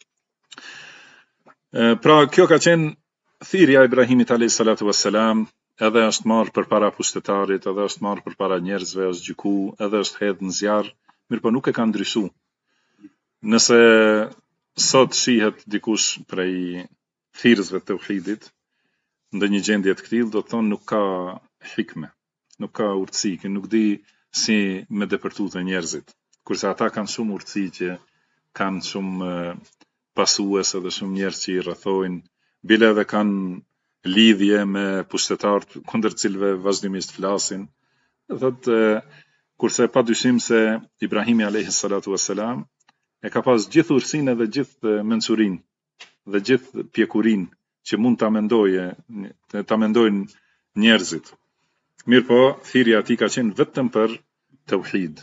Pra kjo ka qenë thirrja e Ibrahimit alayhi salatu wassalam edhe është marrë përpara pushtetarit, edhe është marrë përpara njerëzve, është gjyku, edhe është hedhë në zjarr, mirë po nuk e ka ndryshu. Nëse sot shihet dikush prej thirrësve të tauhidit ndë një gjendje të këtillë, do të thonë nuk ka hikme, nuk ka urtësi, nuk di si me depërtu të njerëzit. Kurse ata kanë shumë urtësi që kanë shumë pasues edhe shumë njerëz që i rrethojnë, bile edhe kanë lidhje me pushtetarët kundër cilëve vazhdimisht flasin. Thotë kurse padyshim se Ibrahimi alayhi salatu wassalam e ka pas gjithë urtësinë dhe gjithë mensurinë dhe gjithë pjekurinë që mund ta mendojnë njerëzit. Mirë po, thirrja e tij ka qenë vetëm për tauhid.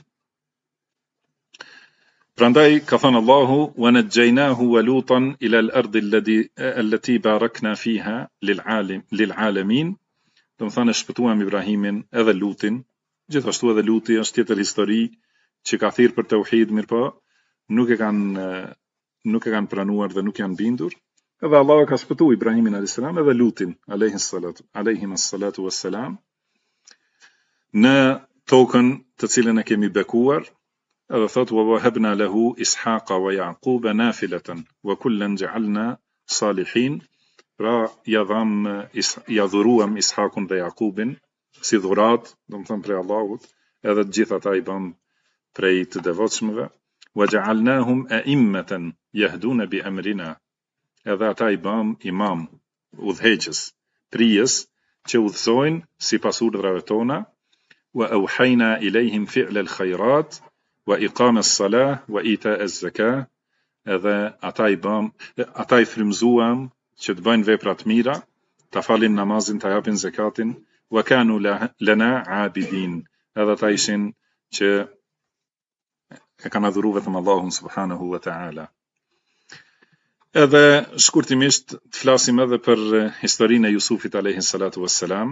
Prandaj ka thënë Allahu: "Wa najjaynahu wa Lutan ila al-ardi allati barakna fiha lil-alamin." Do të thonë shpëtuam Ibrahimin edhe Lutin, gjithashtu edhe Luti është tjetër histori që ka thirrë për tauhid, mirë po nuk e kanë pranuar dhe nuk janë bindur. Edhe Allah ka shpëtu Ibrahimin a.s. edhe Lutin alayhi salatu wassalam në tokën të cilën e kemi bekuar. Edhe thot: "Wa wahabna lahu Ishaqa wa Yaquba nafilatan wa kullan ja'alna salihin." Pra ja dhuruam Ishakun dhe Jakubin si dhurat, do të thonë prej Allahut, edhe të gjithë ata i bëm prej të devotshmëve. "Wa ja'alnahum a'immatan yahduna bi amrina." Edhe ata i bëm imam, udhëheqës, prijes që udhësojnë sipas urdhrave tona. "Wa awhayna ilayhim fi'la al-khayrat wa iqama as-salah wa ita' az-zakah." Edhe ata i frymzuam që të bëjnë vepra të mira, ta falin namazin, ta japin zakatin, wa kanu lana 'abidin. Edhe ata ishin që e kanë adhuruar vetëm Allahun subhanahu wa ta'ala. Edhe shkurtimisht të flasim edhe për historinë e Jusufit alayhi salatu wassalam,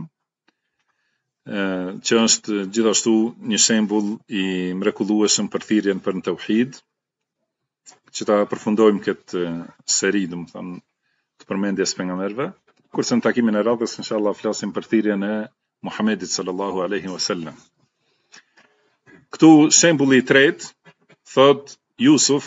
që është gjithashtu një shembull i mrekullueshëm për thirrjen për tauhid, që ta përfundojmë këtë seri, domethënë të përmendjes pejgamberëve, kurse në takimin e radhës inshallah flasim për thirrjen e Muhamedit sallallahu alaihi wasallam. Këtu shembulli i tretë thot Jusuf,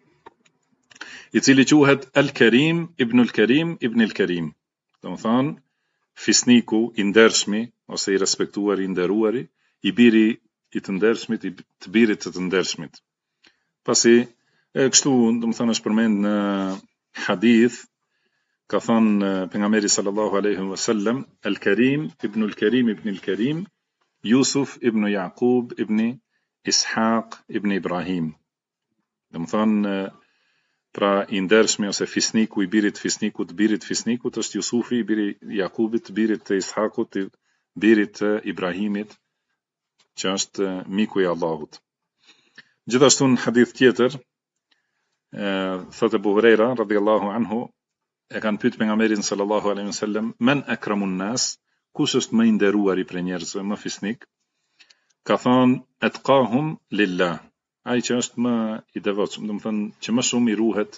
i cili quhet Al-Karim ibn al-Karim ibn al-Karim. Domethënë fisniku i ndershmi ose i respektuar, i nderuari, i biri i të ndershmit, i të birit të ndershmit. Pasi kështu domethënë është përmend në hadith, ka thënë pejgamberi sallallahu alaihi wasallam: "Al-Karim ibn al-Karim ibn al-Karim, Yusuf ibn Yaqub ibn Ishaq ibn Ibrahim." Domethënë pra i ndershmi ose fisniku i birit fisnikut, birit fisnikut është Jusufi, i biri Jakubit, birit të Ishakut, birit të Ibrahimit, që është miku i Allahut. Gjithashtu në hadith tjetër, thotë Abu Huraira radhiyallahu anhu, e kanë pyet pejgamberin sallallahu alaihi wasallam: "Men akramun nas?" Kush është më i nderuari prej njerëzve, më fisnik? Ka thënë: "Atqahum lillah." Ai që është më i devotshëm, domethënë që më shumë i ruhet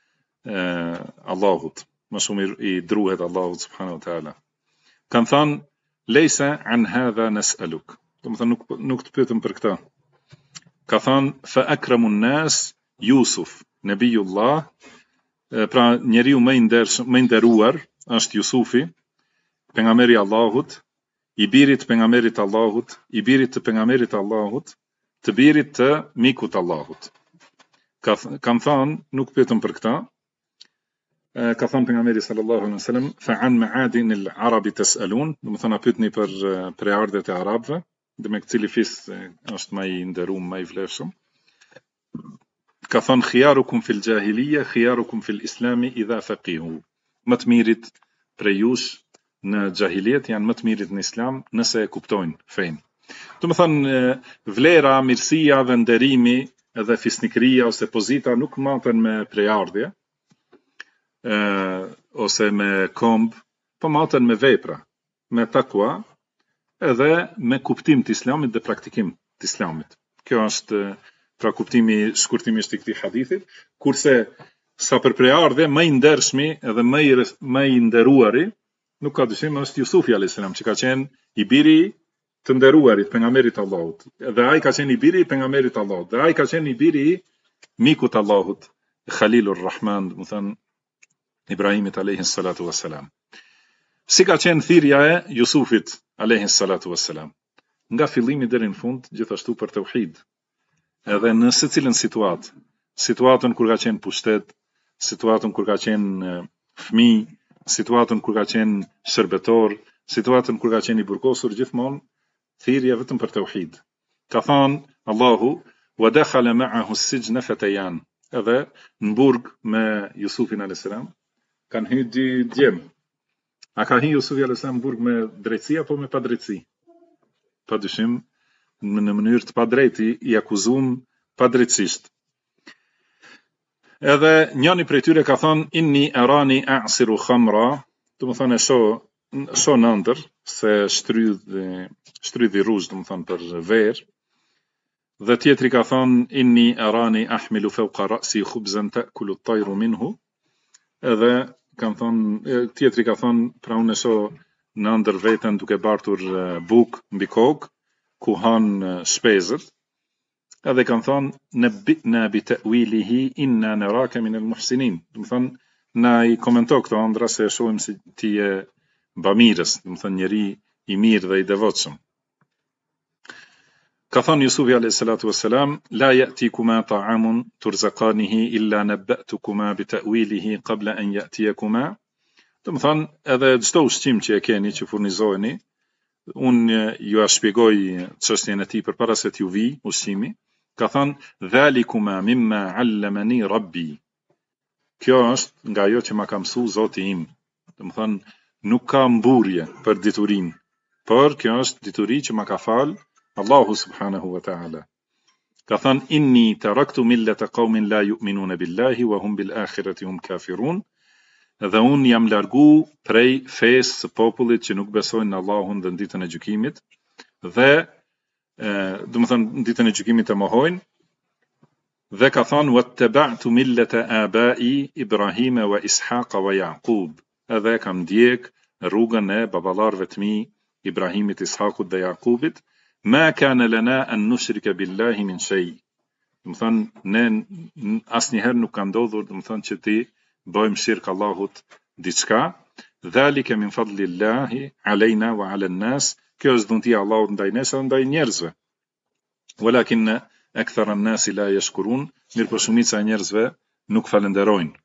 Allahut, më shumë i druhet Allahut subhanahu wa taala. Kan thënë: "Laysa an hadha nas'aluk." Domethënë nuk të pyetëm për këtë. Ka thënë: "Fa akramun nas Yusuf, nabiyullah." Pra njeriu më i nderuar është Jusufi, pejgamberi i Allahut, i birit të pejgamberit të Allahut, i birit të pejgamberit të Allahut, të birit të mikut të Allahut. Kan thënë, nuk pyetëm për këtë. Ka thënë pejgamberi sallallahu alaihi wasallam: "Fa an ma'adin al-arabi tas'alun." Domethënë pyetni për preardhjet e arabëve, dhe me cili fis është më i nderuar, më i vlefshëm. Ka thënë: "Khiyarukum fil jahiliya, khiyarukum fil islami idha faqihu." Më të mirit prej jush në jahiliet janë më të mirit në islam nëse e kuptojnë fenë. Do të thënë vlera, mirësia dhe nderimi edhe fisnikëria ose pozita nuk maten me prejardhje ose me komb, po maten me vepra, me takwa edhe me kuptim të islamit dhe praktikim të islamit. Kjo është pra kuptimi shkurtimisht i këtij hadithit, kurse sa për prejardhje më i ndershmi edhe më i nderuari nuk ka dyshim është Jusufi a.s. që ka qenë i biri të nderuarit pejgamberit Allahut. Dhe ai ka qenë i biri i pejgamberit Allahut. Dhe ai ka qenë i biri i mikut Allahut, Khalilur Rahman, do të thënë Ibrahimit alayhi salatu wassalam. Si ka qenë thirrja e Jusufit alayhi salatu wassalam? Nga fillimi deri në fund, gjithashtu për tauhid. Edhe në secilën situatë, situatën kur ka qenë pushtet, situatën kur ka qenë fëmijë, situatën kur ka qenë shërbetor, situatën kur ka qenë i burgosur, gjithmonë thirrja vetëm për tauhid. Ka thënë Allahu wa dakhala ma'ahu as-sijn fatayan. Edhe në burg me Jusufin alayhis salam kanë hyrë dy djem. A ka hyrë Jusufi alayhis salam në burg me drejtësi apo me padrejtësi? Padyshim në mënyrë të padrejti i akuzuam padrejtësisht. Edhe njëri prej tyre ka thënë inni arani a'siru khamra, do të thonë shoh në ëndër se shtrydhi rrugë, do të thonë për verë. Dhe tjetri ka thënë inni arani ahmilu fawqa ra'si khubzan ta'kulu at-tayru minhu. Edhe kanë thënë tjetri ka thënë pra unë shoh në ëndër veten duke bartur buk mbi kokë ku han shpezët. Edhe kanë thënë nebitna bi ta'wilihi inna naraka min al-muhsinin. Do të thonë na i komento këto ëndra se shohim se ti je bamirës, do të thonë njeri i mirë dhe i devotshëm. Ka thënë Jusufi alayhi salatu wassalam la ya'tikuma ta'amun turzaqanihi illa nabba'tukuma bi ta'wilihi qabla an ya'tiyakuma. Do të thonë edhe çdo ushqim që e keni që furnizoheni, unë ju a shpjegoj çështjen e tij përpara se t'ju vi ushqimi. Ka thënë dhalikuma mimma 'allamani rabbi. Kjo është nga ajo që ma ka mësuar Zoti im. Do të thonë nuk ka mburje për diturinë, por kjo është dituri që ma ka fal Allahu subhanahu wa ta'ala. Ka thënë inni taraktu millata qaumin la yu'minuna billahi wa hum bil akhirati hum kafirun. Dhe unë jam largu prej fesë së popullit që nuk besojnë në Allahun dhe në ditën e gjykimit, dhe do të thënë në ditën e gjykimit e mohojnë. Dhe ka thënë wattaba'tu millata aba'i Ibrahim wa Ishaq wa Yaqub. Edhe kam ndjek rrugën e baballarëve të mi, Ibrahimit, Ishaqut dhe Yaqubit. Ma kana lana an nushrika billahi min shay. Do të thënë ne asnjëherë nuk ka ndodhur, do të thënë që ti bëjmë shirk Allahut diçka. Dhalika min fadlillahi alejna wa ala an-nas. Kjo është dhuntia e Allahut ndaj nesh dhe ndaj njerëzve. Walakin akthar an-nas la yashkurun. Mirë, shumica e njerëzve nuk falenderojnë.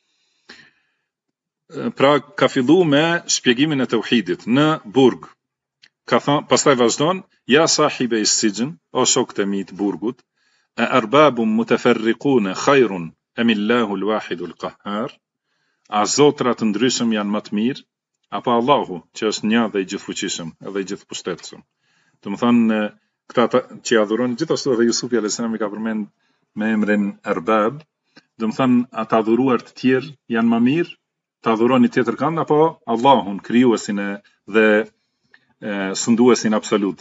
Pra ka fillu me shpjegimin e tauhidit në burg. Ka thënë, pastaj vazhdon, ja sahibe is-sijn, o shokët e mi të burgut, a arbabun mutafarriqun khairun am Allahu al-wahid al-qahhar. A zotra të ndryshëm janë më të mirë apo Allahu që është një dhe i gjithfuqishëm edhe i gjithpushtetshëm. Do të thonë këta që adhurojnë, gjithashtu edhe Jusufi alayhis salam i ka përmend me emrin arbab. Do të thonë ata adhuruar të tjerë janë më mirë, të adhuroni tjetër kanë apo Allahun krijuesin dhe sunduesin absolut.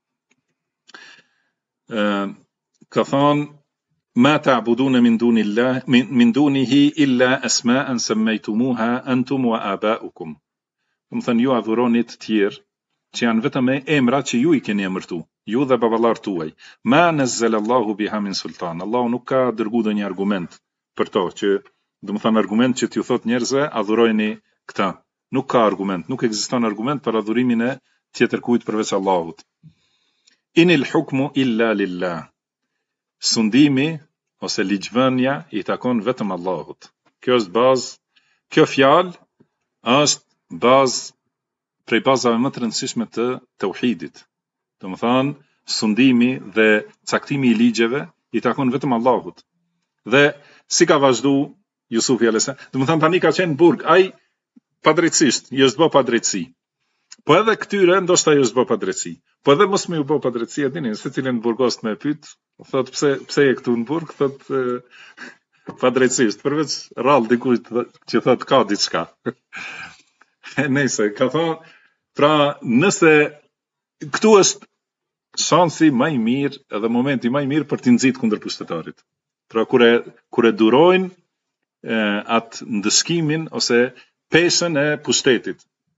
Ka thënë ma ta'buduna min dunihi illa asma'an sammaytumuha antum wa aba'ukum. Do të thënë ju adhuroni të tjerë që janë vetëm emra që ju i keni emërtu, ju dhe baballarët tuaj. Ma nazzala Allahu biha min sultan. Allahu nuk ka dërguar ndonjë argument për to, që do të thënë argument që t'ju thot njerëzve adhurojeni këta. Nuk ka argument, nuk ekziston argument për adhurimin e tjetër kujt përveç Allahut. Inil hukmu illa lillah. Sundimi ose ligjvënia i takon vetëm Allahut. Kjo është bazë, kjo fjalë është bazë prej bazave më të rëndësishme të tauhidit. Do të thonë sundimi dhe caktimi i ligjeve i takon vetëm Allahut. Dhe si ka vazhdu Jusufi alayhis salam, do të thonë tani ka qenë burg, ai padrejtisht, i është bë padrejtësi. Po edhe këtyre ndoshta i është bë padrejtësi. Po edhe mos më u bë padrejtësi, e dini, secilin burgos më pyet, thot pse je këtu në burg, thot padrejtisht, përveç rrall dikujt që thot ka diçka. Nëse ka thonë, pra nëse këtu është shansi më i mirë edhe momenti më i mirë për t'i nxit kundër pushtetarit. Pra kur e durojnë atë ndëshkimin ose peshën e pushtetit.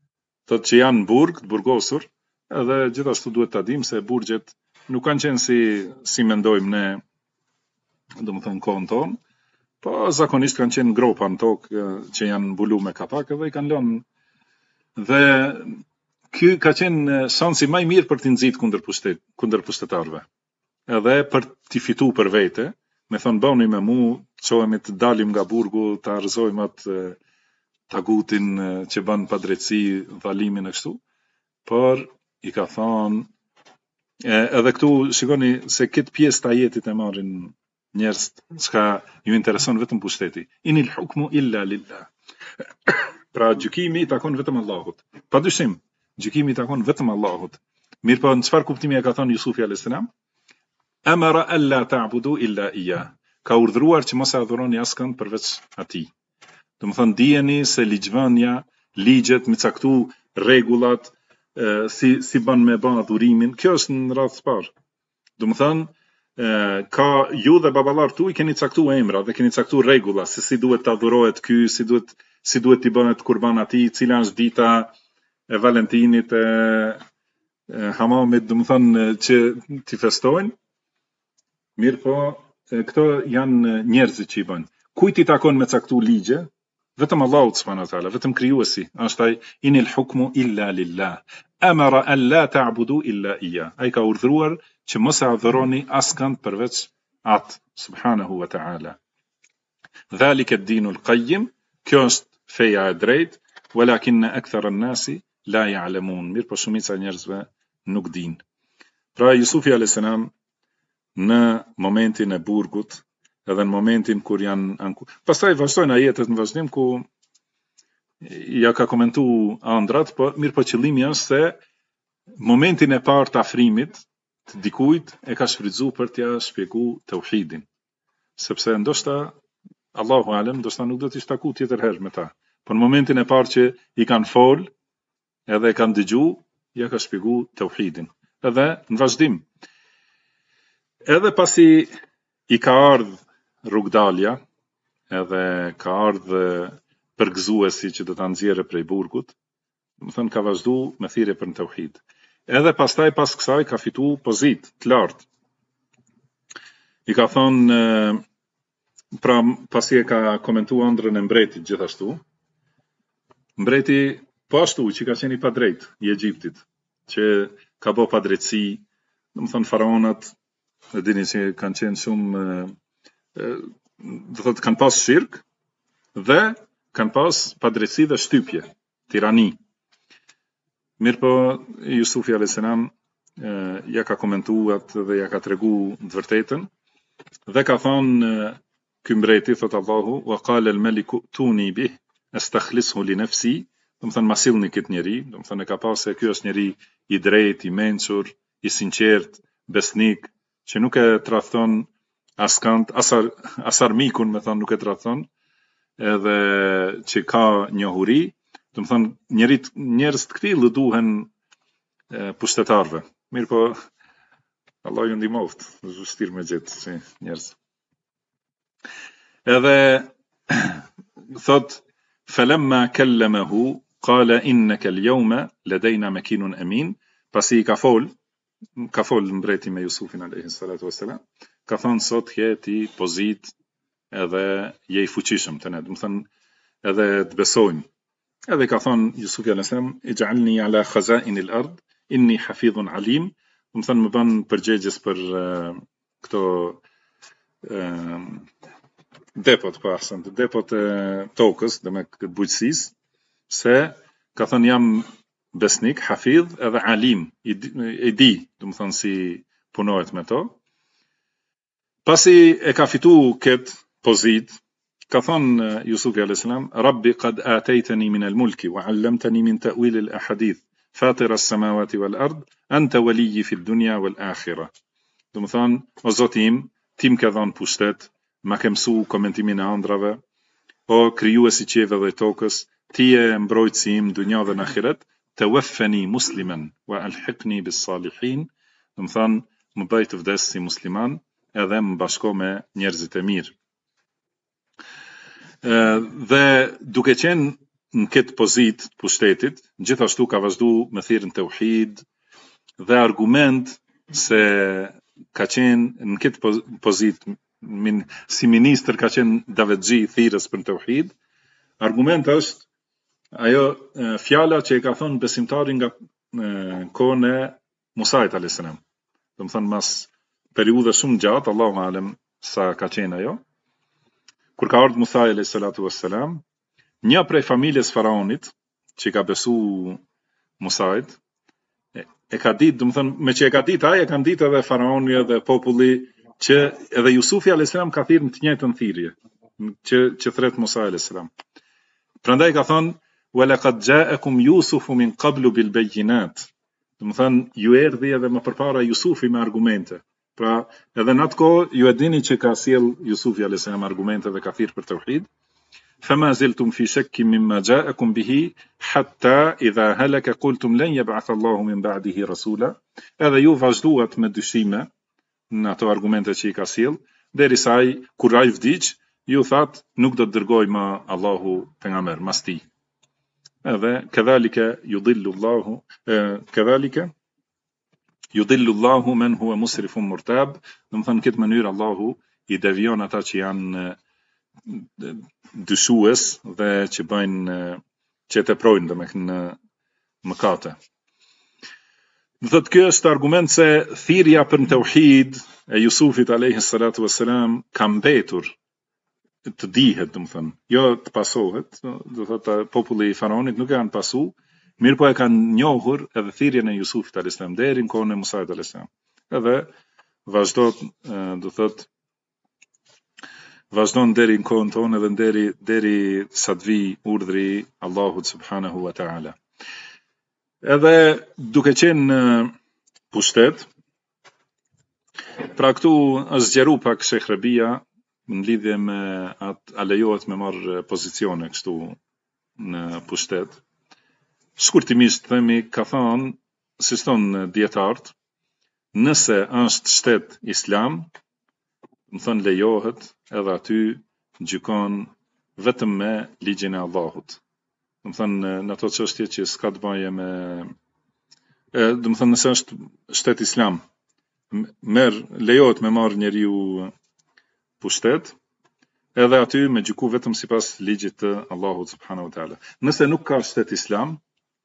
thotë që janë burg, të burgosur, edhe gjithashtu duhet ta dimë se burgjet nuk kanë qenë si mendojmë ne, domethënë kohën tonë, po zakonisht kanë qenë gropa në tokë që janë mbulu me kapak edhe i kanë lënë. Dhe ky ka qenë shansi më i mirë për t'i nxit kundër pushtetarëve. Edhe për t'i fitu për vete, me thonë bëni me mu, çohemi të dalim nga burgu, të arëzojmë atë tagutin që bën pa drejtësi, dhalimin e kështu, por i ka thonë, edhe këtu shikoni se këtë pjesë të ajetit e marrin njerëz çka ju intereson vetëm pushteti. Inil hukmu illa lillah. Pra gjykimi i takon vetëm Allahut. Padyshim, gjykimi i takon vetëm Allahut. Mirë po në çfarë kuptimi e ka thënë Jusufi alayhis salam? Amara alla ta'budu illa iyyah. Ka urdhëruar që mos e adhuroni askënd përveç atij. Domethënë dijeni se ligjvënia, ligjet, me caktu rregullat, si bën me bën adhurimin, kjo është në radhë të parë. Domethënë ka ju dhe baballar tu i keni caktuar emra dhe keni caktuar rregulla se si duhet të adhurohet ky, si duhet t'i bëhet kurban atij, cila është dita e Valentinit, e Hamamit, domethënë që t'i festojnë. Mirë po, këto janë njerëzit që i bëjnë. Kujt i takon me caktu ligje? Vetëm Allahut subhanahu wa taala, vetëm krijuesi. Është ai inil hukmu illa lillah. Amara an la ta'budu illa iyyah. Ai ka urdhëruar që mos e adhuroni askënd përveç atë subhanahu wa taala. Dhalika ad-dinul qayyim, kjo është feja e drejtë, walakin akthara an-nasi la ya'lamun. Mirë po shumica e njerëzve nuk dinë. Pra Jusufi alayhis salam në momentin e burgut, edhe në momentin kur janë pastaj vazhdojnë ajetet në vazhdim ku ja ka komentu ëndrat, po mirë po qëllimi është se momentin e parë të afrimit të dikujt e ka shfrytzuar për t'ia shpjegu tauhidin. Sepse ndoshta Allahu alem, ndoshta nuk do t'i shtaku tjetër herë me ta. Po në momentin e parë që i kanë fol, edhe e kanë dëgju, ja ka shpjegu tauhidin. Edhe në vazhdim. Edhe pasi i ka ardhur rrugdalja, edhe ka ardhur përgëzuesi që do ta nxjerrë prej burgut, domethënë ka vazhdu me thirrje për tauhid. Edhe pastaj pas kësaj ka fitu pozitë të lartë. I ka thonë, pra pasi e ka komentuar ëndrrën e mbretit gjithashtu, mbreti po ashtu që ka qenë i padrejt i Egjiptit, që ka bë padrejtësi, domethënë faraonat e dini që kanë qenë shumë, do thotë kanë pas shirk dhe kanë pas padrejtësi dhe shtypje, tirani. Mirë po Jusufi alayhis salam ja ka komentuar dhe ja ka tregu të vërtetën dhe ka thonë ky mbreti, thot Allahu, wa qala al-maliku tuni bih astakhlishu li nafsi, domethënë ma sillni këtë njeri, domethënë e ka pasur se ky është njeri i drejtë, i mençur, i sinqert, besnik, që nuk e tradhton askënd, as armikun, me thonë, nuk e tradhton, edhe që ka njohuri, domethënë njerëz të këtillë duhen pushtetarëve. Mirë po Allah ju ndihmoft, vështirë me gjetë si njerëz. Edhe thot falamma kallamahu qala innaka al-yawma ladayna makinun amin, pasi ka fol mbreti me Jusufin alayhi salatu wassalam, ka thonë sot je ti pozit edhe je i fuqishëm të ne, domethënë edhe të besojmë. Edhe ka thonë Jusufi alayhis salam ij'alni ala khaza'in al-ard inni hafidhun alim, domethënë më bën përgjegjës për këto depot, depot e tokës, dhe me këtë bujqësisë, se ka thënë jam besnik, hafidh edhe alim, e di, domethënë si punohet me to. Pasi e ka fitu këtë pozit, ka thonë Jusufi alayhis salam, Rabbi qad ataytani min al-mulki wa 'allamtani min ta'wil al-ahadith, fatir as-samawati wal-ard, anta waliyyi fi ad-dunya wal-akhirah. Domethënë, o Zoti im, ti më ke dhënë pushtet, ma ke mësu komentimin e ëndrave, o krijuesi i qiellit dhe tokës, ti je mbrojtësi im dunja dhe në ahiret, tawaffani musliman wa alhiqni bis-salihin, domethënë më bëj të vdes si musliman edhe më bashko me njerëzit e mirë. Dhe duke qenë në këtë pozitë të pushtetit, gjithashtu ka vazhdu me thirrjen tauhid dhe argument se ka qenë në këtë pozitë si ministër ka qenë Davetxhi thirrës për tauhid. Argument është ajo fjala që e ka thonë besimtari nga kohën e Musait alayhis salam. Do të thonë mas periudhë shumë gjatë, Allahu alem sa ka qenë ajo. Kur ka ardhur Musa alayhis salatu wassalam, një prej familjes faraonit që ka besu Musait, e ka ditë, do të thonë me që e ka ditë ai, e kanë ditë edhe faraoni edhe populli që edhe Jusufi alayhis salam ka thirrë në të njëjtën thirrje që thret Musa alayhis salam. Prandaj ka thonë وَلَقَدْ جَاءَكُمْ يُوسُفُ مِنْ قَبْلُ بِالْبَيِّنَاتِ. Do të thonë ju erdhi edhe më përpara Jusufi me argumente. Pra edhe në atë kohë ju e dini që ka sjell Jusufi alayhis salam argumente dhe ka thirrë për tauhid. فما زلتم في شك مما جاءكم به حتى إذا هلك قلتم لن يبعث الله من بعده رسولا. Edhe ju vazhduat me dyshime në ato argumente që I ka sjell, derisa ai kur ai vdiq, ju that nuk do të dërgoj më Allahu pejgamber mas tij. Edhe kedhalike yudillu Allahu men huwa musrifun murtab. Do të thënë në këtë mënyrë Allahu I devion ata që janë dyshues dhe që bëjnë që teprojnë domethënë mëkate. Do thotë ky është argument se thirrja për tauhid e Jusufit alayhis salatu wassalam ka mbetur të dihet, domethënë, jo të pasohet, do thotë populli I faraonit nuk e kanë pasu, mirë po e kanë njohur edhe thirrjen e Jusufit alayhis salam deri në kohën e Musait alayhis salam. Edhe vazhdon deri në kohën tonë edhe deri sa të vi urdhri Allahut subhanahu wa taala. Edhe duke qenë në pushtet, pra këtu është zgjeru pak Sheikh Rabia në lidhje me atë a lejohet me marrë pozicione kështu në pushtet. Shkurtimisht themi ka thënë, si thon dietarët, nëse është shtet islam, më thënë lejohet edhe aty gjykon vetëm me ligjin e Allahut. Do të thënë në ato çështje që s'ka të bëjë me do të thënë nëse është shtet islam, lejohet me marrë njeriu pushtet, edhe aty me gjyku vetëm sipas ligjit të Allahut subhanahu wa taala. Nëse nuk ka shtet islam,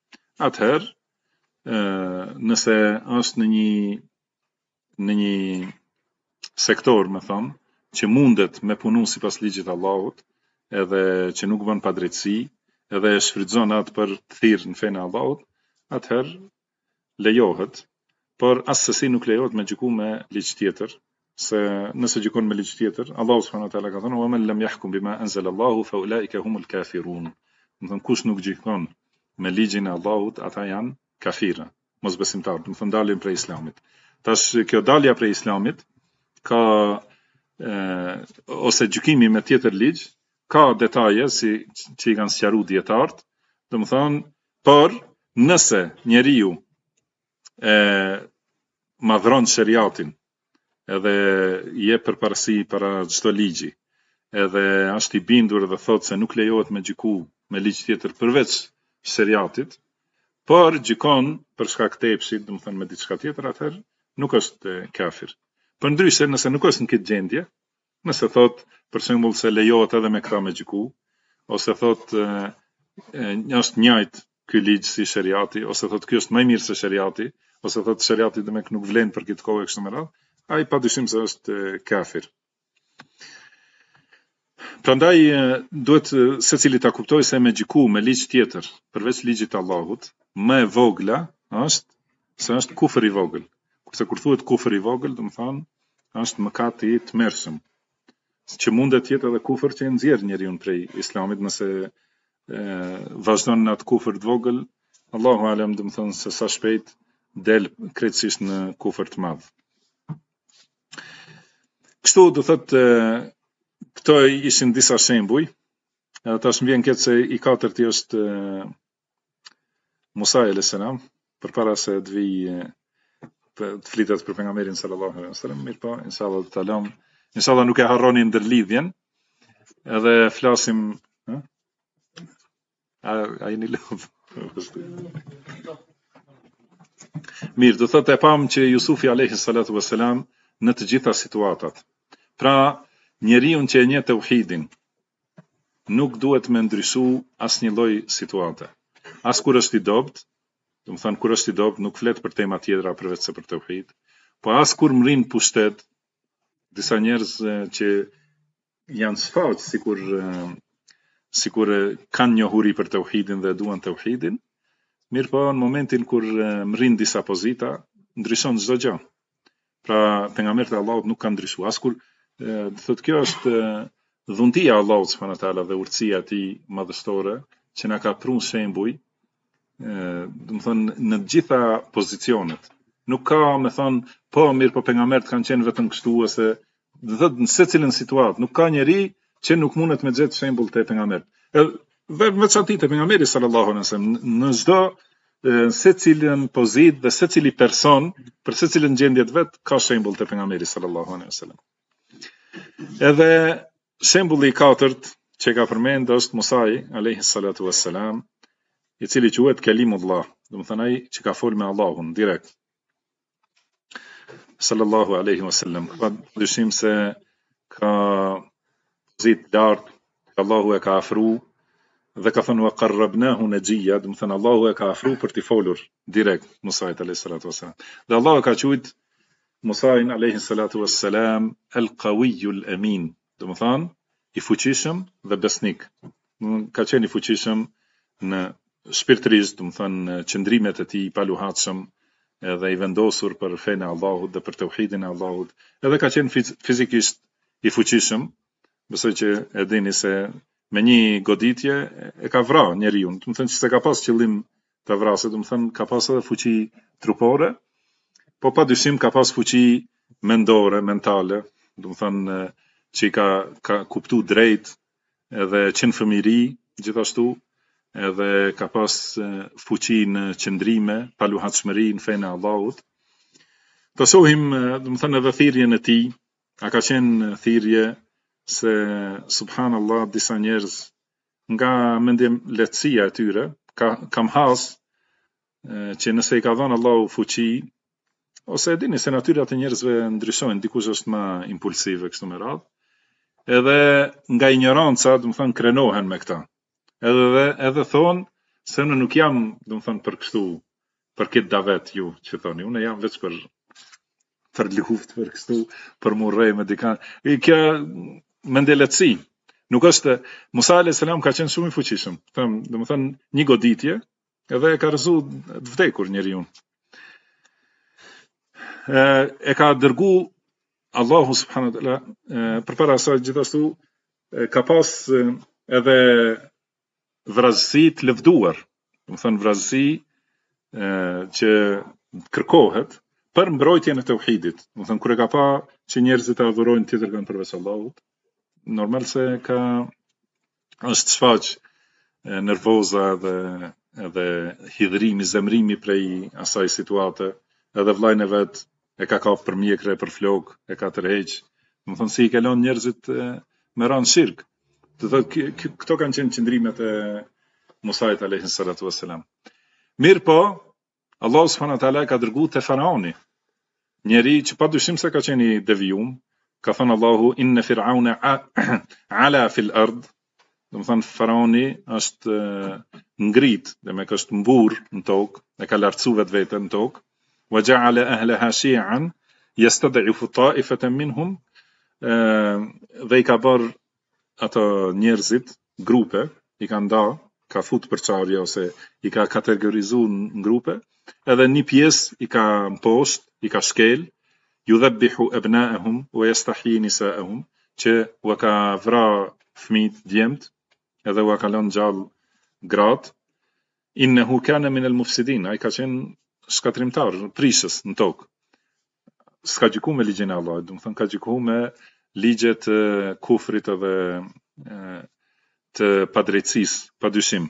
atëherë nëse është në një sektor, me thëmë, që mundet me punu sipas ligjit të Allahut, edhe që nuk bën padrejtësi, edhe e shfrytëzon atë për të thirrë në fenë e Allahut, atëherë lejohet, por asesi nuk lejohet me gjyku me ligj tjetër, se nëse gjykon me ligj tjetër, Allahu subhanahu wa taala ka thënë: "Wa man lam yahkum bima anzala Allahu fa ulaika humul kafirun." Do të thonë kush nuk gjykon me ligjin e Allahut, ata janë kafira, mosbesimtarë, do të thonë dalin prej islamit. Tash kjo dalja prej islamit ka ose gjykimi me tjetër ligj, ka detaje si që I kanë sqaruar dietarët, do të thonë, por nëse njeriu madhron shariatin, edhe I jep përparësi para çdo ligji, edhe është I bindur dhe thotë se nuk lejohet me gjyku me ligj tjetër përveç shariatit, por gjykon për shkak të epshit, do të thonë me diçka tjetër, atëherë nuk është kafir. Përndryshe, nëse nuk është në këtë gjendje, nëse thot për shembull se lejohet edhe me këta me gjyku, ose thot është njëjtë ky ligj si shariati, ose thot ky është më I mirë se shariati, ose thot shariati domek nuk vlen për këtë kohë kështu me radhë, ai padyshim se është kafir. Prandaj duhet secili ta kuptojë se me gjyku me ligj tjetër, përveç ligjit të Allahut, më e vogla është kufër I vogël. Kurse kur thuhet kufër I vogël, do të thonë është mëkat I tmerrshëm, që mundet jetë edhe kufër që e nxjerr njeriu prej islamit, nëse vazhdon në atë kufër të vogël, Allahu alem, do të thonë se sa shpejt del krejtësisht në kufër të madh. Kështu do thotë këto ishin disa shembuj. Tash më vjen keq se I katërti është Musa alayhis salam, përpara se të vi të flitet për pejgamberin sallallahu alaihi wasallam, mirë po, inshallah të talom. Inshallah nuk e harroni ndërlidhjen. Edhe flasim ai një lodh. Mirë, do thotë e pam që Jusufi alayhi salatu wassalam në të gjitha situatat. Pra, njeriu që e njeh tauhidin nuk duhet me ndryshu asnjë lloj situate. As kur është i dobët, do të thënë kur është i dobët nuk flet për tema tjera përveç se për tauhid, po as kur mrin pushtet, disa njerëz që janë sfaq sikur kanë njohuri për tauhidin dhe duan tauhidin, mirë po në momentin kur mrin disa pozita, ndryshon çdo gjë. Pra pejgamberi i Allahut nuk kanë ndryshuar. As kur thotë kjo është dhuntia e Allahut subhanahu wa taala dhe urtësia e tij madhështore që na ka prur shembuj, do të thonë në të gjitha pozicionet. Nuk ka, me thonë, po mirë po pejgamberët kanë qenë vetëm kështu ose do thotë në secilën situatë, nuk ka njeri që nuk mundet me gjetë shembull te pejgamberët. Veçanti te pejgamberi sallallahu alaihi wasallam në çdo secilën pozitë dhe secili person për secilën gjendje vet ka shembull te pejgamberi sallallahu alaihi wasallam. Edhe shembulli i katërt që ka përmend është Musai alayhi salatu wassalam, i cili quhet Kalimullah, do të thënë ai që ka folur me Allahun direkt. Sallallahu alaihi wasallam. Pa dyshim se ka pozitë lartë, Allahu e ka afru dhe ka thënë wa qarrabnahu najiyya, do të thënë Allahu e ka afru për t'i folur direkt Musait alayhi salatu wassalam. Dhe Allahu ka thujt Musain alayhi salatu wassalam al-qawiyul amin, do të thënë i fuqishëm dhe besnik. Ka qenë i fuqishëm në shpirtërisht, do të thënë qëndrimet e tij pa luhatshëm, edhe i vendosur për fenë e Allahut dhe për tauhidin e Allahut. Edhe ka qenë fizikisht i fuqishëm, besoj që e dini se me një goditje e ka vrarë njeriu. Do të thënë se ka pas qëllim ta vrasë, do të thënë ka pas edhe fuqi trupore, po padyshim ka pas fuqi mendore, mentale, do të thënë që i ka kuptu drejt edhe qenë fëmijëri gjithashtu, edhe ka pas fuqi në qëndrime, pa luhatshmëri në fenë e Allahut. Të shohim, do të thënë edhe thirrjen e tij, a ka qenë thirrje se subhanallah disa njerëz nga mendjem lehtësia e tyre kam has që nëse i ka dhënë Allahu fuqi, ose e dini se natyrat e njerëzve ndryshojnë, dikush është më impulsive kështu me radhë, edhe nga ignoranca, do të thënë krenohen me këta. Edhe thonë se unë nuk jam, do të thënë për kështu, për këtë davet ju që thoni, unë jam veç për luftë, për kështu, për murrej me dikan. Kjo mendje lehtësi. Nuk është Musa alayhis salam ka qenë shumë i fuqishëm. Do të thënë një goditje edhe e ka rrezu të vdekur njeriu. E ka dërgu Allahu subhanahu wa taala përpara asaj gjithashtu ka pas edhe vrazësi të lëvduar, do të thënë vrazësi që kërkohet për mbrojtjen e tauhidit. Do të thënë kur e ka pa që njerëzit adhurojnë tjetër kanë përveç Allahut, normal se është shfaq nervoza edhe hidhrimi, zemrimi prej asaj situate, edhe vllajën e vet e ka kap për mjekre, për flok, e ka tërheq. Do të thënë si i ka lënë njerëzit me ranë shirk. Do të thotë këto kanë qenë qëndrimet e Musait alayhi salatu wassalam. Mirë po, Allah subhanahu wa taala ka dërguar te faraoni, njeri që padyshim se ka qenë i devijum. Ka thënë Allahu inna fir'auna ala fil ard, do të thënë faraoni është ngrit, dhe me është mbur në tokë, e ka lartësu vetveten në tokë. Wa ja'ala ahlaha shi'an yastad'ifu ta'ifatan minhum, dhe i ka bërë ato njerëzit grupe, i ka nda, ka fut përçarje ose i ka kategorizu në grupe, edhe një pjesë i ka mposht, i ka shkel, yudhabbihu abna'ahum wa yastahyi nisa'ahum, që u ka vra fëmijët djemt, edhe u ka lënë gjallë gratë. Innehu kana min al-mufsidin, ai ka qenë shkatrimtar, prishës në tokë. S'ka gjyku me ligjin e Allahut, do të thënë ka gjyku me ligjet e kufrit edhe të padrejtësisë, padyshim.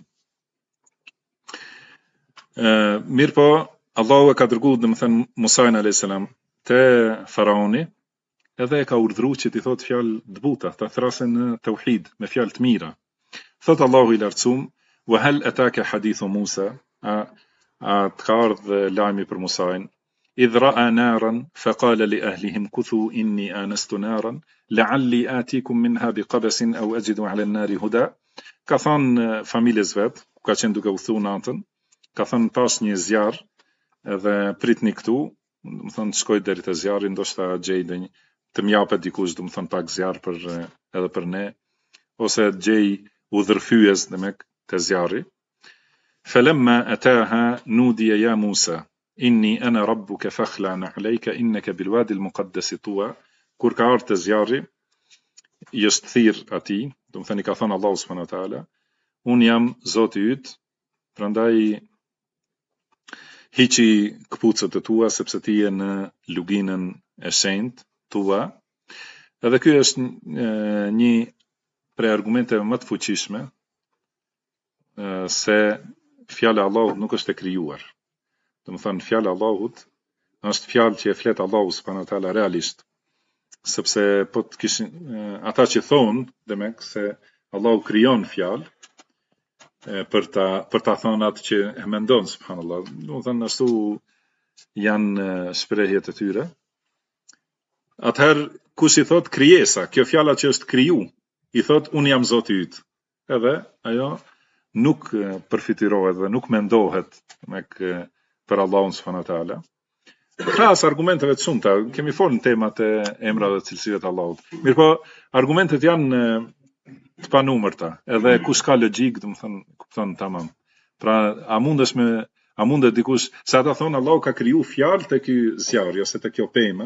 Mirë po, Allahu e ka dërguar, do të thënë Musain alayhis salam te faraoni, edhe e ka urdhëruar që t'i thotë fjalë të buta, ta thrasën në tauhid, me fjalë të mira. Thot Allahu i lartësuar: وهل أتاك حديث موسى أتخارض لعمي برموساين إذ رأى نارا فقال لأهلهم كثوا إني آنست نارا لعلي آتيكم منها بقبس أو أجد على النار هدى كثان فاميليز vet ka qenë duke u thu natën ka thënë tash një zjarr edhe pritni këtu do të thonë shkoj deri te zjarri ndoshta gjej të m'japet dikush do të thonë pak zjarr për edhe për ne ose gjej udhërfyes demek te zjarri فلما أتاها نودي يا موسى إني أنا ربك فاخلع عليك إنك بالوادي المقدس طوى kur ka ardhur te zjarri i është thirr atij do të thënë ka thënë Allahu subhanahu wa taala un jam Zoti yt prandaj hiqi kputucët e tua sepse ti je në luginën e shenjtë tua edhe ky është një prej argumenteve më të fuqishme se fjala e Allahut nuk është e krijuar. Do të thonë fjala e Allahut është fjalë që e flet Allahu subhanahu wa taala realisht. Sepse po të kishin ata që thonë demek se Allahu krijon fjalë për ta thënë atë që e mendon subhanallahu. Do të thonë ashtu janë shprehjet e tyre. Atëherë kush i thot krijesa, kjo fjala që është kriju, i thot un jam Zoti yt. Edhe ajo nuk përfitirohet dhe nuk mendohet për Allahun subhanahu wa taala. Krahas argumenteve të shumta, kemi folur në temat e emrave dhe cilësive të Allahut. Mirpo argumentet janë të panumërta, edhe kush ka logjik, do të thonë, kupton tamam. Pra a mundet dikush se ata thonë Allahu ka kriju fjalë te ky zjarri ose te kjo pemë.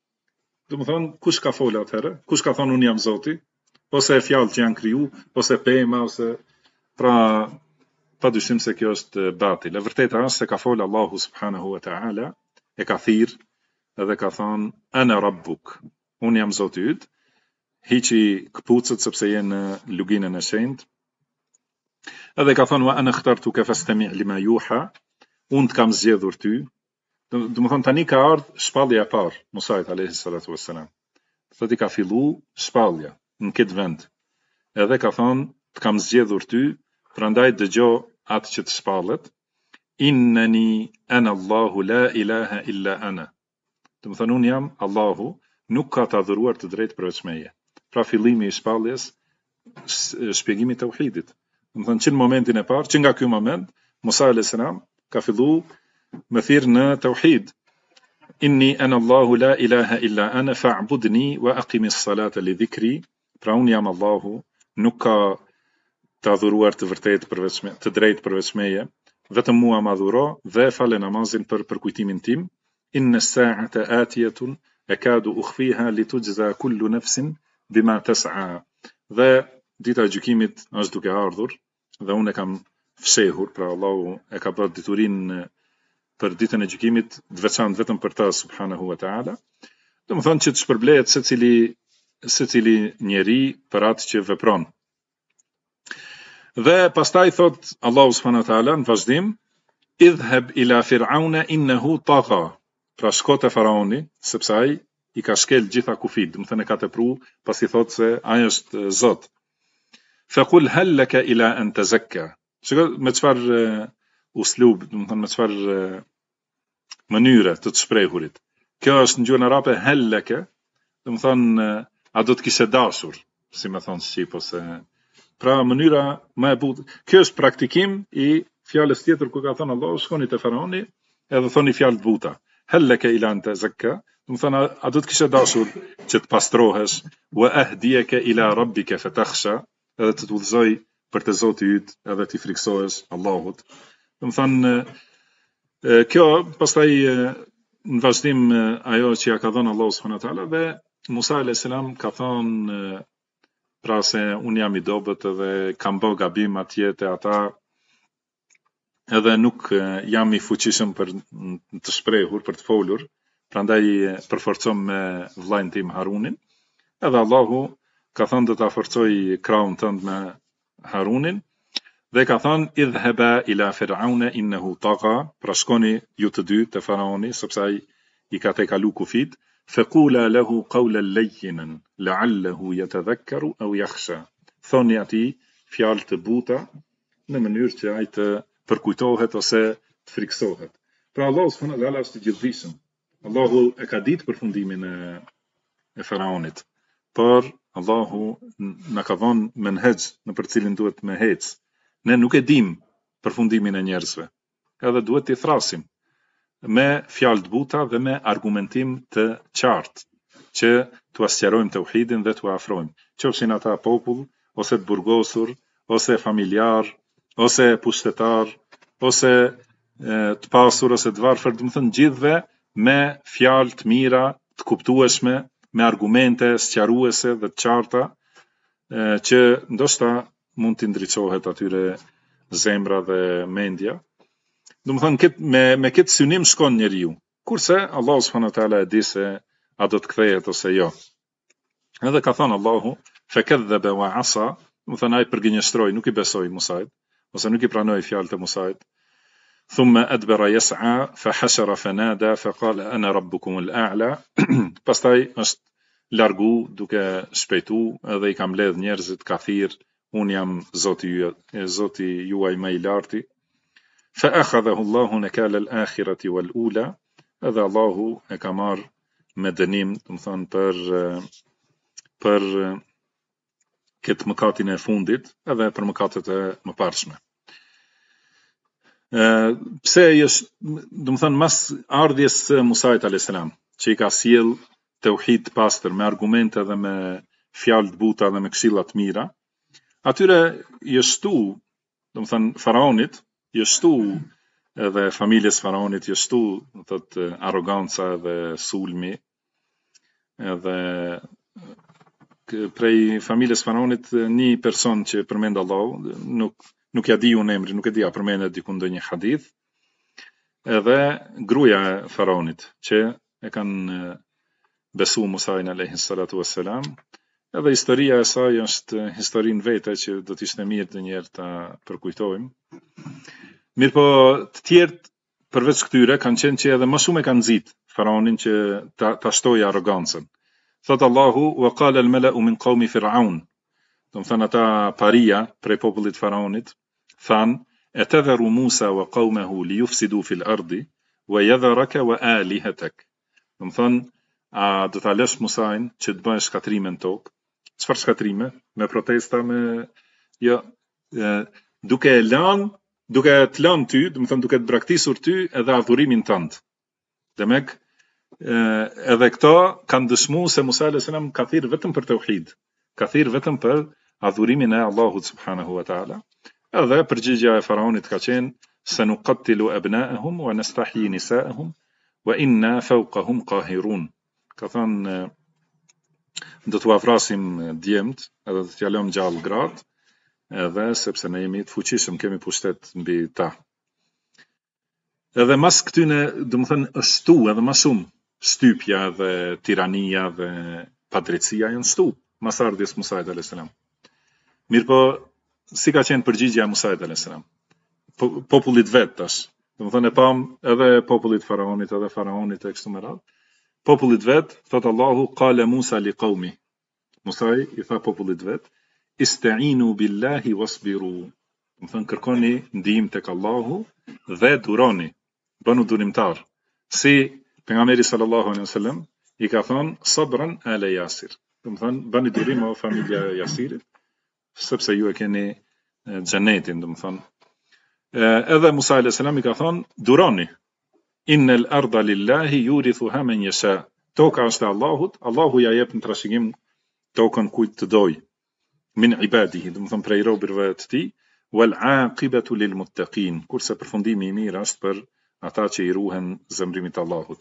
Do të thonë kush ka folur atëherë? Kush ka thonë un jam Zoti? Ose fjalë që janë kriju, ose pema, ose pra padyshim se kjo është batil. E vërteta është se ka folur Allahu subhanahu wa taala e ka thirr edhe ka thonë ana rabbuk un jam Zoti yt hiqi kputucët sepse je në luginën e shenjtë edhe ka thonë wa ana ikhtartuka fastami' lima yuha un të kam zgjedhur ty do të thonë tani ka ardhur shpallja e parë Musait alayhi salatu wassalam thotë ka fillu shpallja në këtë vend edhe ka thonë të kam zgjedhur ty prandaj dëgjo atë që të shpallet innani ana Allahu la ilaha illa ana. Do të thonë un jam Allahu, nuk ka të adhuruar të drejtë përveç meje. Pra fillimi i shpalljes, shpjegimi i tauhidit. Do të thonë që në momentin e parë, që nga ky moment, Musa alayhis salam ka filluar me thirr në tauhid. Inni ana Allahu la ilaha illa ana fa'budni wa aqimis salata li dhikri. Pra un jam Allahu, nuk ka të adhuruar të vërtetë përveç me, të drejtë përveç meje. Vetëm mua më adhuro dhe fale namazin për përkujtimin tim. Inna as-sa'ata atiyatun akadu ukhfiha litujza kullu nafsin bima tas'a. Dhe dita e gjykimit është duke ardhur dhe unë e kam fshehur, pra Allahu e ka bërë diturinë për ditën e gjykimit të veçantë vetëm për ta subhanahu wa ta'ala. Do të thonë që të shpërblehet secili njeri për atë që vepron. Dhe pastaj thot Allahu subhanahu wa taala në vazhdim idhhab ila fir'auna innahu tagha. Pra shko te faraoni sepse ai i ka shkel gjitha kufit, do të thënë ka tepruar, pasi thot se ai është Zot. Faqul hal laka ila an tazakka. Shikoj me çfarë uslub, do të thënë me çfarë mënyre të shprehurit. Kjo është në gjuhën arabe hal laka, do të thënë a do të kishe dashur, si më thon shqip ose pra mënyra më e butë. Kjo është praktikim i fjalës tjetër ku ka thënë Allahu shkoni te faraoni edhe thoni fjalë të buta. Hal laka ila an tazakka, do të thënë a do të kishe dashur që të pastrohesh wa ahdiyaka ila rabbika fatakhsha, edhe të udhëzoj për te Zoti yt edhe të friksohesh Allahut. Do të thënë kjo pastaj në vazhdim ajo që ja ka dhënë Allahu subhanahu wa taala dhe Musa alayhis salam ka thënë pra se unë jam i dobët edhe kam bë gabim atje te ata edhe nuk jam i fuqishëm për të shprehur, për të folur, prandaj përforcom me vllajën tim Harunin. Edhe Allahu ka thënë do ta forcoj krahun tënd me Harunin dhe ka thënë idhhaba ila fir'auna innahu tagha, pra shkoni ju të dy te faraoni sepse ai i ka tejkalu kufit. فقولا له قولا لينا لعله يتذكر أو يخشى. Thoni atij fjalë të buta në mënyrë që ai të përkujtohet ose të friksohet. Pra Allahu subhanahu wa taala është i gjithëdijshëm. Allahu e ka ditë përfundimin e faraonit, por Allahu na ka dhënë menhej në për cilin duhet me hec. Ne nuk e dim përfundimin e njerëzve. Edhe duhet t'i thrasim me fjalë të buta dhe me argumentim të qartë që t'u sqarojmë tauhidin dhe t'u afrojmë. Qofshin ata popull, ose të burgosur, ose familjar, ose pushtetar, ose të pasur, ose të varfër, domethënë gjithve me fjalë të mira, të kuptueshme, me argumente sqaruese dhe të qarta, që ndoshta mund t'i ndriçohet atyre zemra dhe mendja. Domethënë me këtë synim shkon njeriu. Kurse Allahu subhanahu wa taala e di se a do të kthehet ose jo. Edhe ka thënë Allahu, fakadhaba wa asa, domethënë ai përgënjeshtroi, nuk i besoi Musait, ose nuk i pranoi fjalët e Musait. Thumma adbara yas'a fahashara fanada faqala ana rabbukum al-a'la. Pastaj është largu duke shpejtu edhe i ka mbledh njerëzit ka thirr, un jam Zoti juaj më i larti. Fa akhadhahu Allahu nakala al-akhirati wal-ula. Edhe Allahu e ka marr me dënim, domethënë për këtë mëkatin e fundit edhe për mëkatet e mëparshme. Pse është, domethënë mas ardhjes së Musait alayhis salam, që i ka sjell tauhid të pastër me argumente dhe me fjalë të buta dhe me këshilla të mira, atyre i shtu, domethënë faraonit, i shtu edhe familjes faraonit, i shtu, thotë, arroganca dhe sulmi, edhe prej familjes faraonit një person që përmend Allahu, nuk ja di unë emrin, nuk e di a përmendet diku ndonjë hadith, edhe gruaja e faraonit që e kanë besu Musain alayhi salatu wassalam, edhe historia e saj është historinë vete që do të ishte mirë të njerë ta përkujtojmë. Mirë po të tjerët përveç këtyre kanë qenë që edhe më shumë e kanë nxit faraonin që ta shtojë arrogancën. Thot Allahu, wa qala al-mala'u min qawmi Fir'aun. Domethënë ata paria prej popullit faraonit than, etadharu Musa wa qawmahu li yufsidu fil ardi wa yadharaka wa alihatak. Domethënë, a do ta lësh Musain që të bëjë shkatrime në tokë? Çfarë shkatrime? Me protesta, duke të lënë ty, domethënë duke të braktisur ty edhe adhurimin tënd. Demek edhe këto kanë dëshmuar se Musa alayhis salam ka thirrë vetëm për tauhid, ka thirrë vetëm për adhurimin e Allahut subhanahu wa taala. Edhe përgjigjja e faraonit ka qenë sanuqattilu abna'ahum wa nastahyi nisa'ahum wa inna fawqahum qahirun. Ka thënë do t'u afrasim djemt edhe do t'ja lëm gjallë gratë, edhe sepse ne jemi të fuqishëm, kemi pushtet mbi ta. Edhe mas këtyne, domethënë është shtu edhe më shumë shtypja dhe tirania dhe padrejtësia janë shtu mas ardhjes Musait alayhis salam. Mirë po, si ka qenë përgjigjja e Musait alayhis salam? Popullit vet tash. Domethënë e pam edhe popullit faraonit edhe faraonit e kështu me radhë. Popullit vet, thot Allahu, qala Musa li qaumi. Musai i tha popullit vet, ista'inu billahi wasbiru. Domethënë kërkoni ndihmë tek Allahu dhe duroni, bënu durimtar. Si pejgamberi sallallahu alaihi wasallam i ka thënë sabran ala Yasir. Domethënë bëni durim o familja e Yasirit, sepse ju e keni xhenetin, domethënë. Edhe Musa alayhis salam i ka thënë duroni. Innal arda lillahi yurithuha man yasha. Toka është e Allahut, Allahu ja jep në trashëgim tokën kujt të doj. Min ibadihi, domethënë prej robërve të tij, wal aqibatu lil muttaqin. Kurse përfundimi i mirë është për ata që i ruhen zemrimit të Allahut.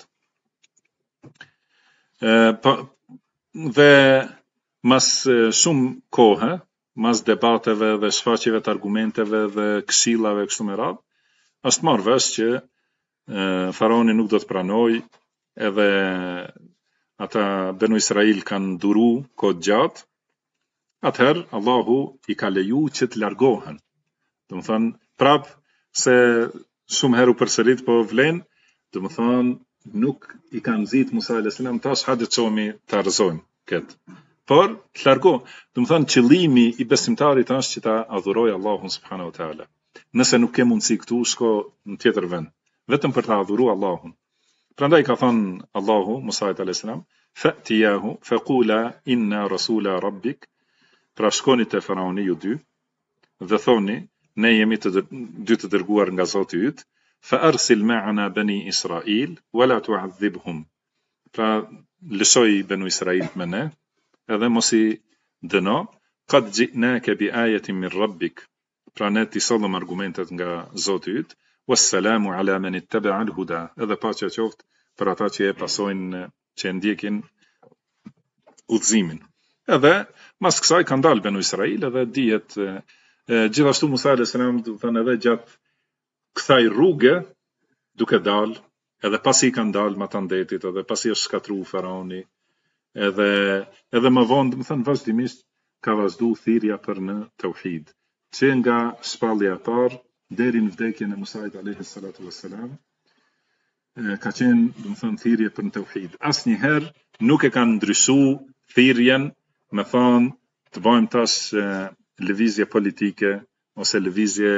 Dhe mas shumë kohë, mas debateve dhe shfaqjeve të argumenteve dhe këshillave kështu me radhë, është marrë vesh që faraoni nuk do të pranoj, edhe ata Benu Israil kanë duru kohë gjatë. Atëherë Allahu i ka leju që të largohen. Domethënë prap se shumë herë u përsërit po vlen, domethënë nuk i ka nxit Musa alayhis salam tash hajde çomi ta rrezojmë këtë. por të largo, do të thonë qëllimi I besimtarit është që ta adhurojë Allahun subhanahu wa taala. Nëse nuk ke mundësi këtu, shko në tjetër vend, vetëm për ta adhuruar Allahun. Prandaj ka thënë Allahu Musait alayhis salam, fa'tiyahu faqula inna rasula rabbik, pra shkoni te faraoni ju dy dhe thoni ne jemi dy të dërguar nga Zoti yt, fa arsil ma'ana bani Israil wala tu'adhibhum. Pra lëshoj banu Israil me ne, edhe mos I dëno, qad ji'naka bi ayatin min rabbik. Pra ne ti sollëm argumentet nga Zoti yt, wassalamu ala man ittaba'a al-huda. Edhe paqja qoftë për ata që e pasojnë, që e ndjekin udhëzimin. Edhe mas kësaj kanë dalë banu Israil, edhe dihet gjithashtu Musa alayhis salam, do thënë edhe gjatë kësaj rruge duke dalë, edhe pasi kanë dalë matandetit, edhe pasi është shkatruar faraoni, edhe më vonë, do thënë vazhdimisht ka vazhdu thirrja për në tauhid, që nga shpallja e parë deri në vdekjen e Musait alayhi salatu wassalam, ka qenë, do thënë thirrje për në tauhid. Asnjëherë nuk e kanë ndryshuar thirrjen, me thonë të bëjmë tash lëvizje politike ose lëvizje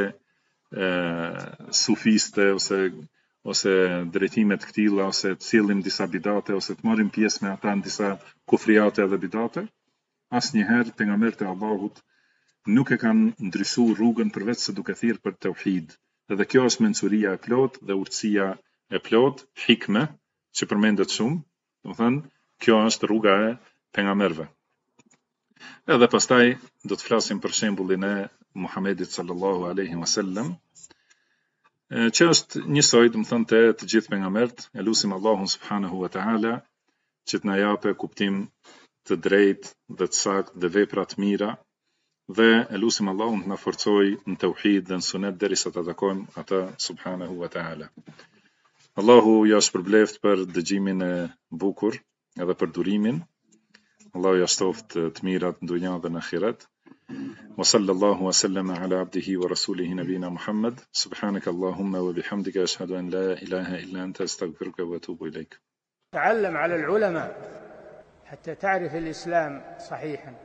sufiste ose drejtime të këtilla, ose të sillim disa bidate, ose të marrim pjesë me ata në disa kufriate dhe bidate. Asnjëherë pejgamberët e Allahut nuk e kanë ndryshuar rrugën përveç se duke thirrë për tauhid. Dhe kjo është mençuria e plotë dhe urtësia e plotë, hikme, që përmendet shumë, do të thënë kjo është rruga e pejgamberëve. Edhe pastaj do të flasim për shembullin e Muhamedit sallallahu alaihi wasallam, që është njësoj, do të thënë të gjithë pejgamberët. E lutim Allahun subhanahu wa taala që të na japë kuptim të drejtë dhe të saktë dhe vepra të mira, dhe e lutim Allahun të na forcojë në tauhid dhe në sunet derisa të takojmë atë subhanahu wa taala. Allahu ja shpërbleft për dëgjimin e bukur edhe për durimin. Allahu ja shtoft të mirat në dunja dhe në ahiret. Wa sallallahu wa sallama ala abdihi wa rasulihi nabina Muhammad. Subhanaka Allahumma wa bihamdika ashhadu an la ilaha illa anta astaghfiruka wa atubu ilayk. تعلم على العلماء حتى تعرف الإسلام صحيحا.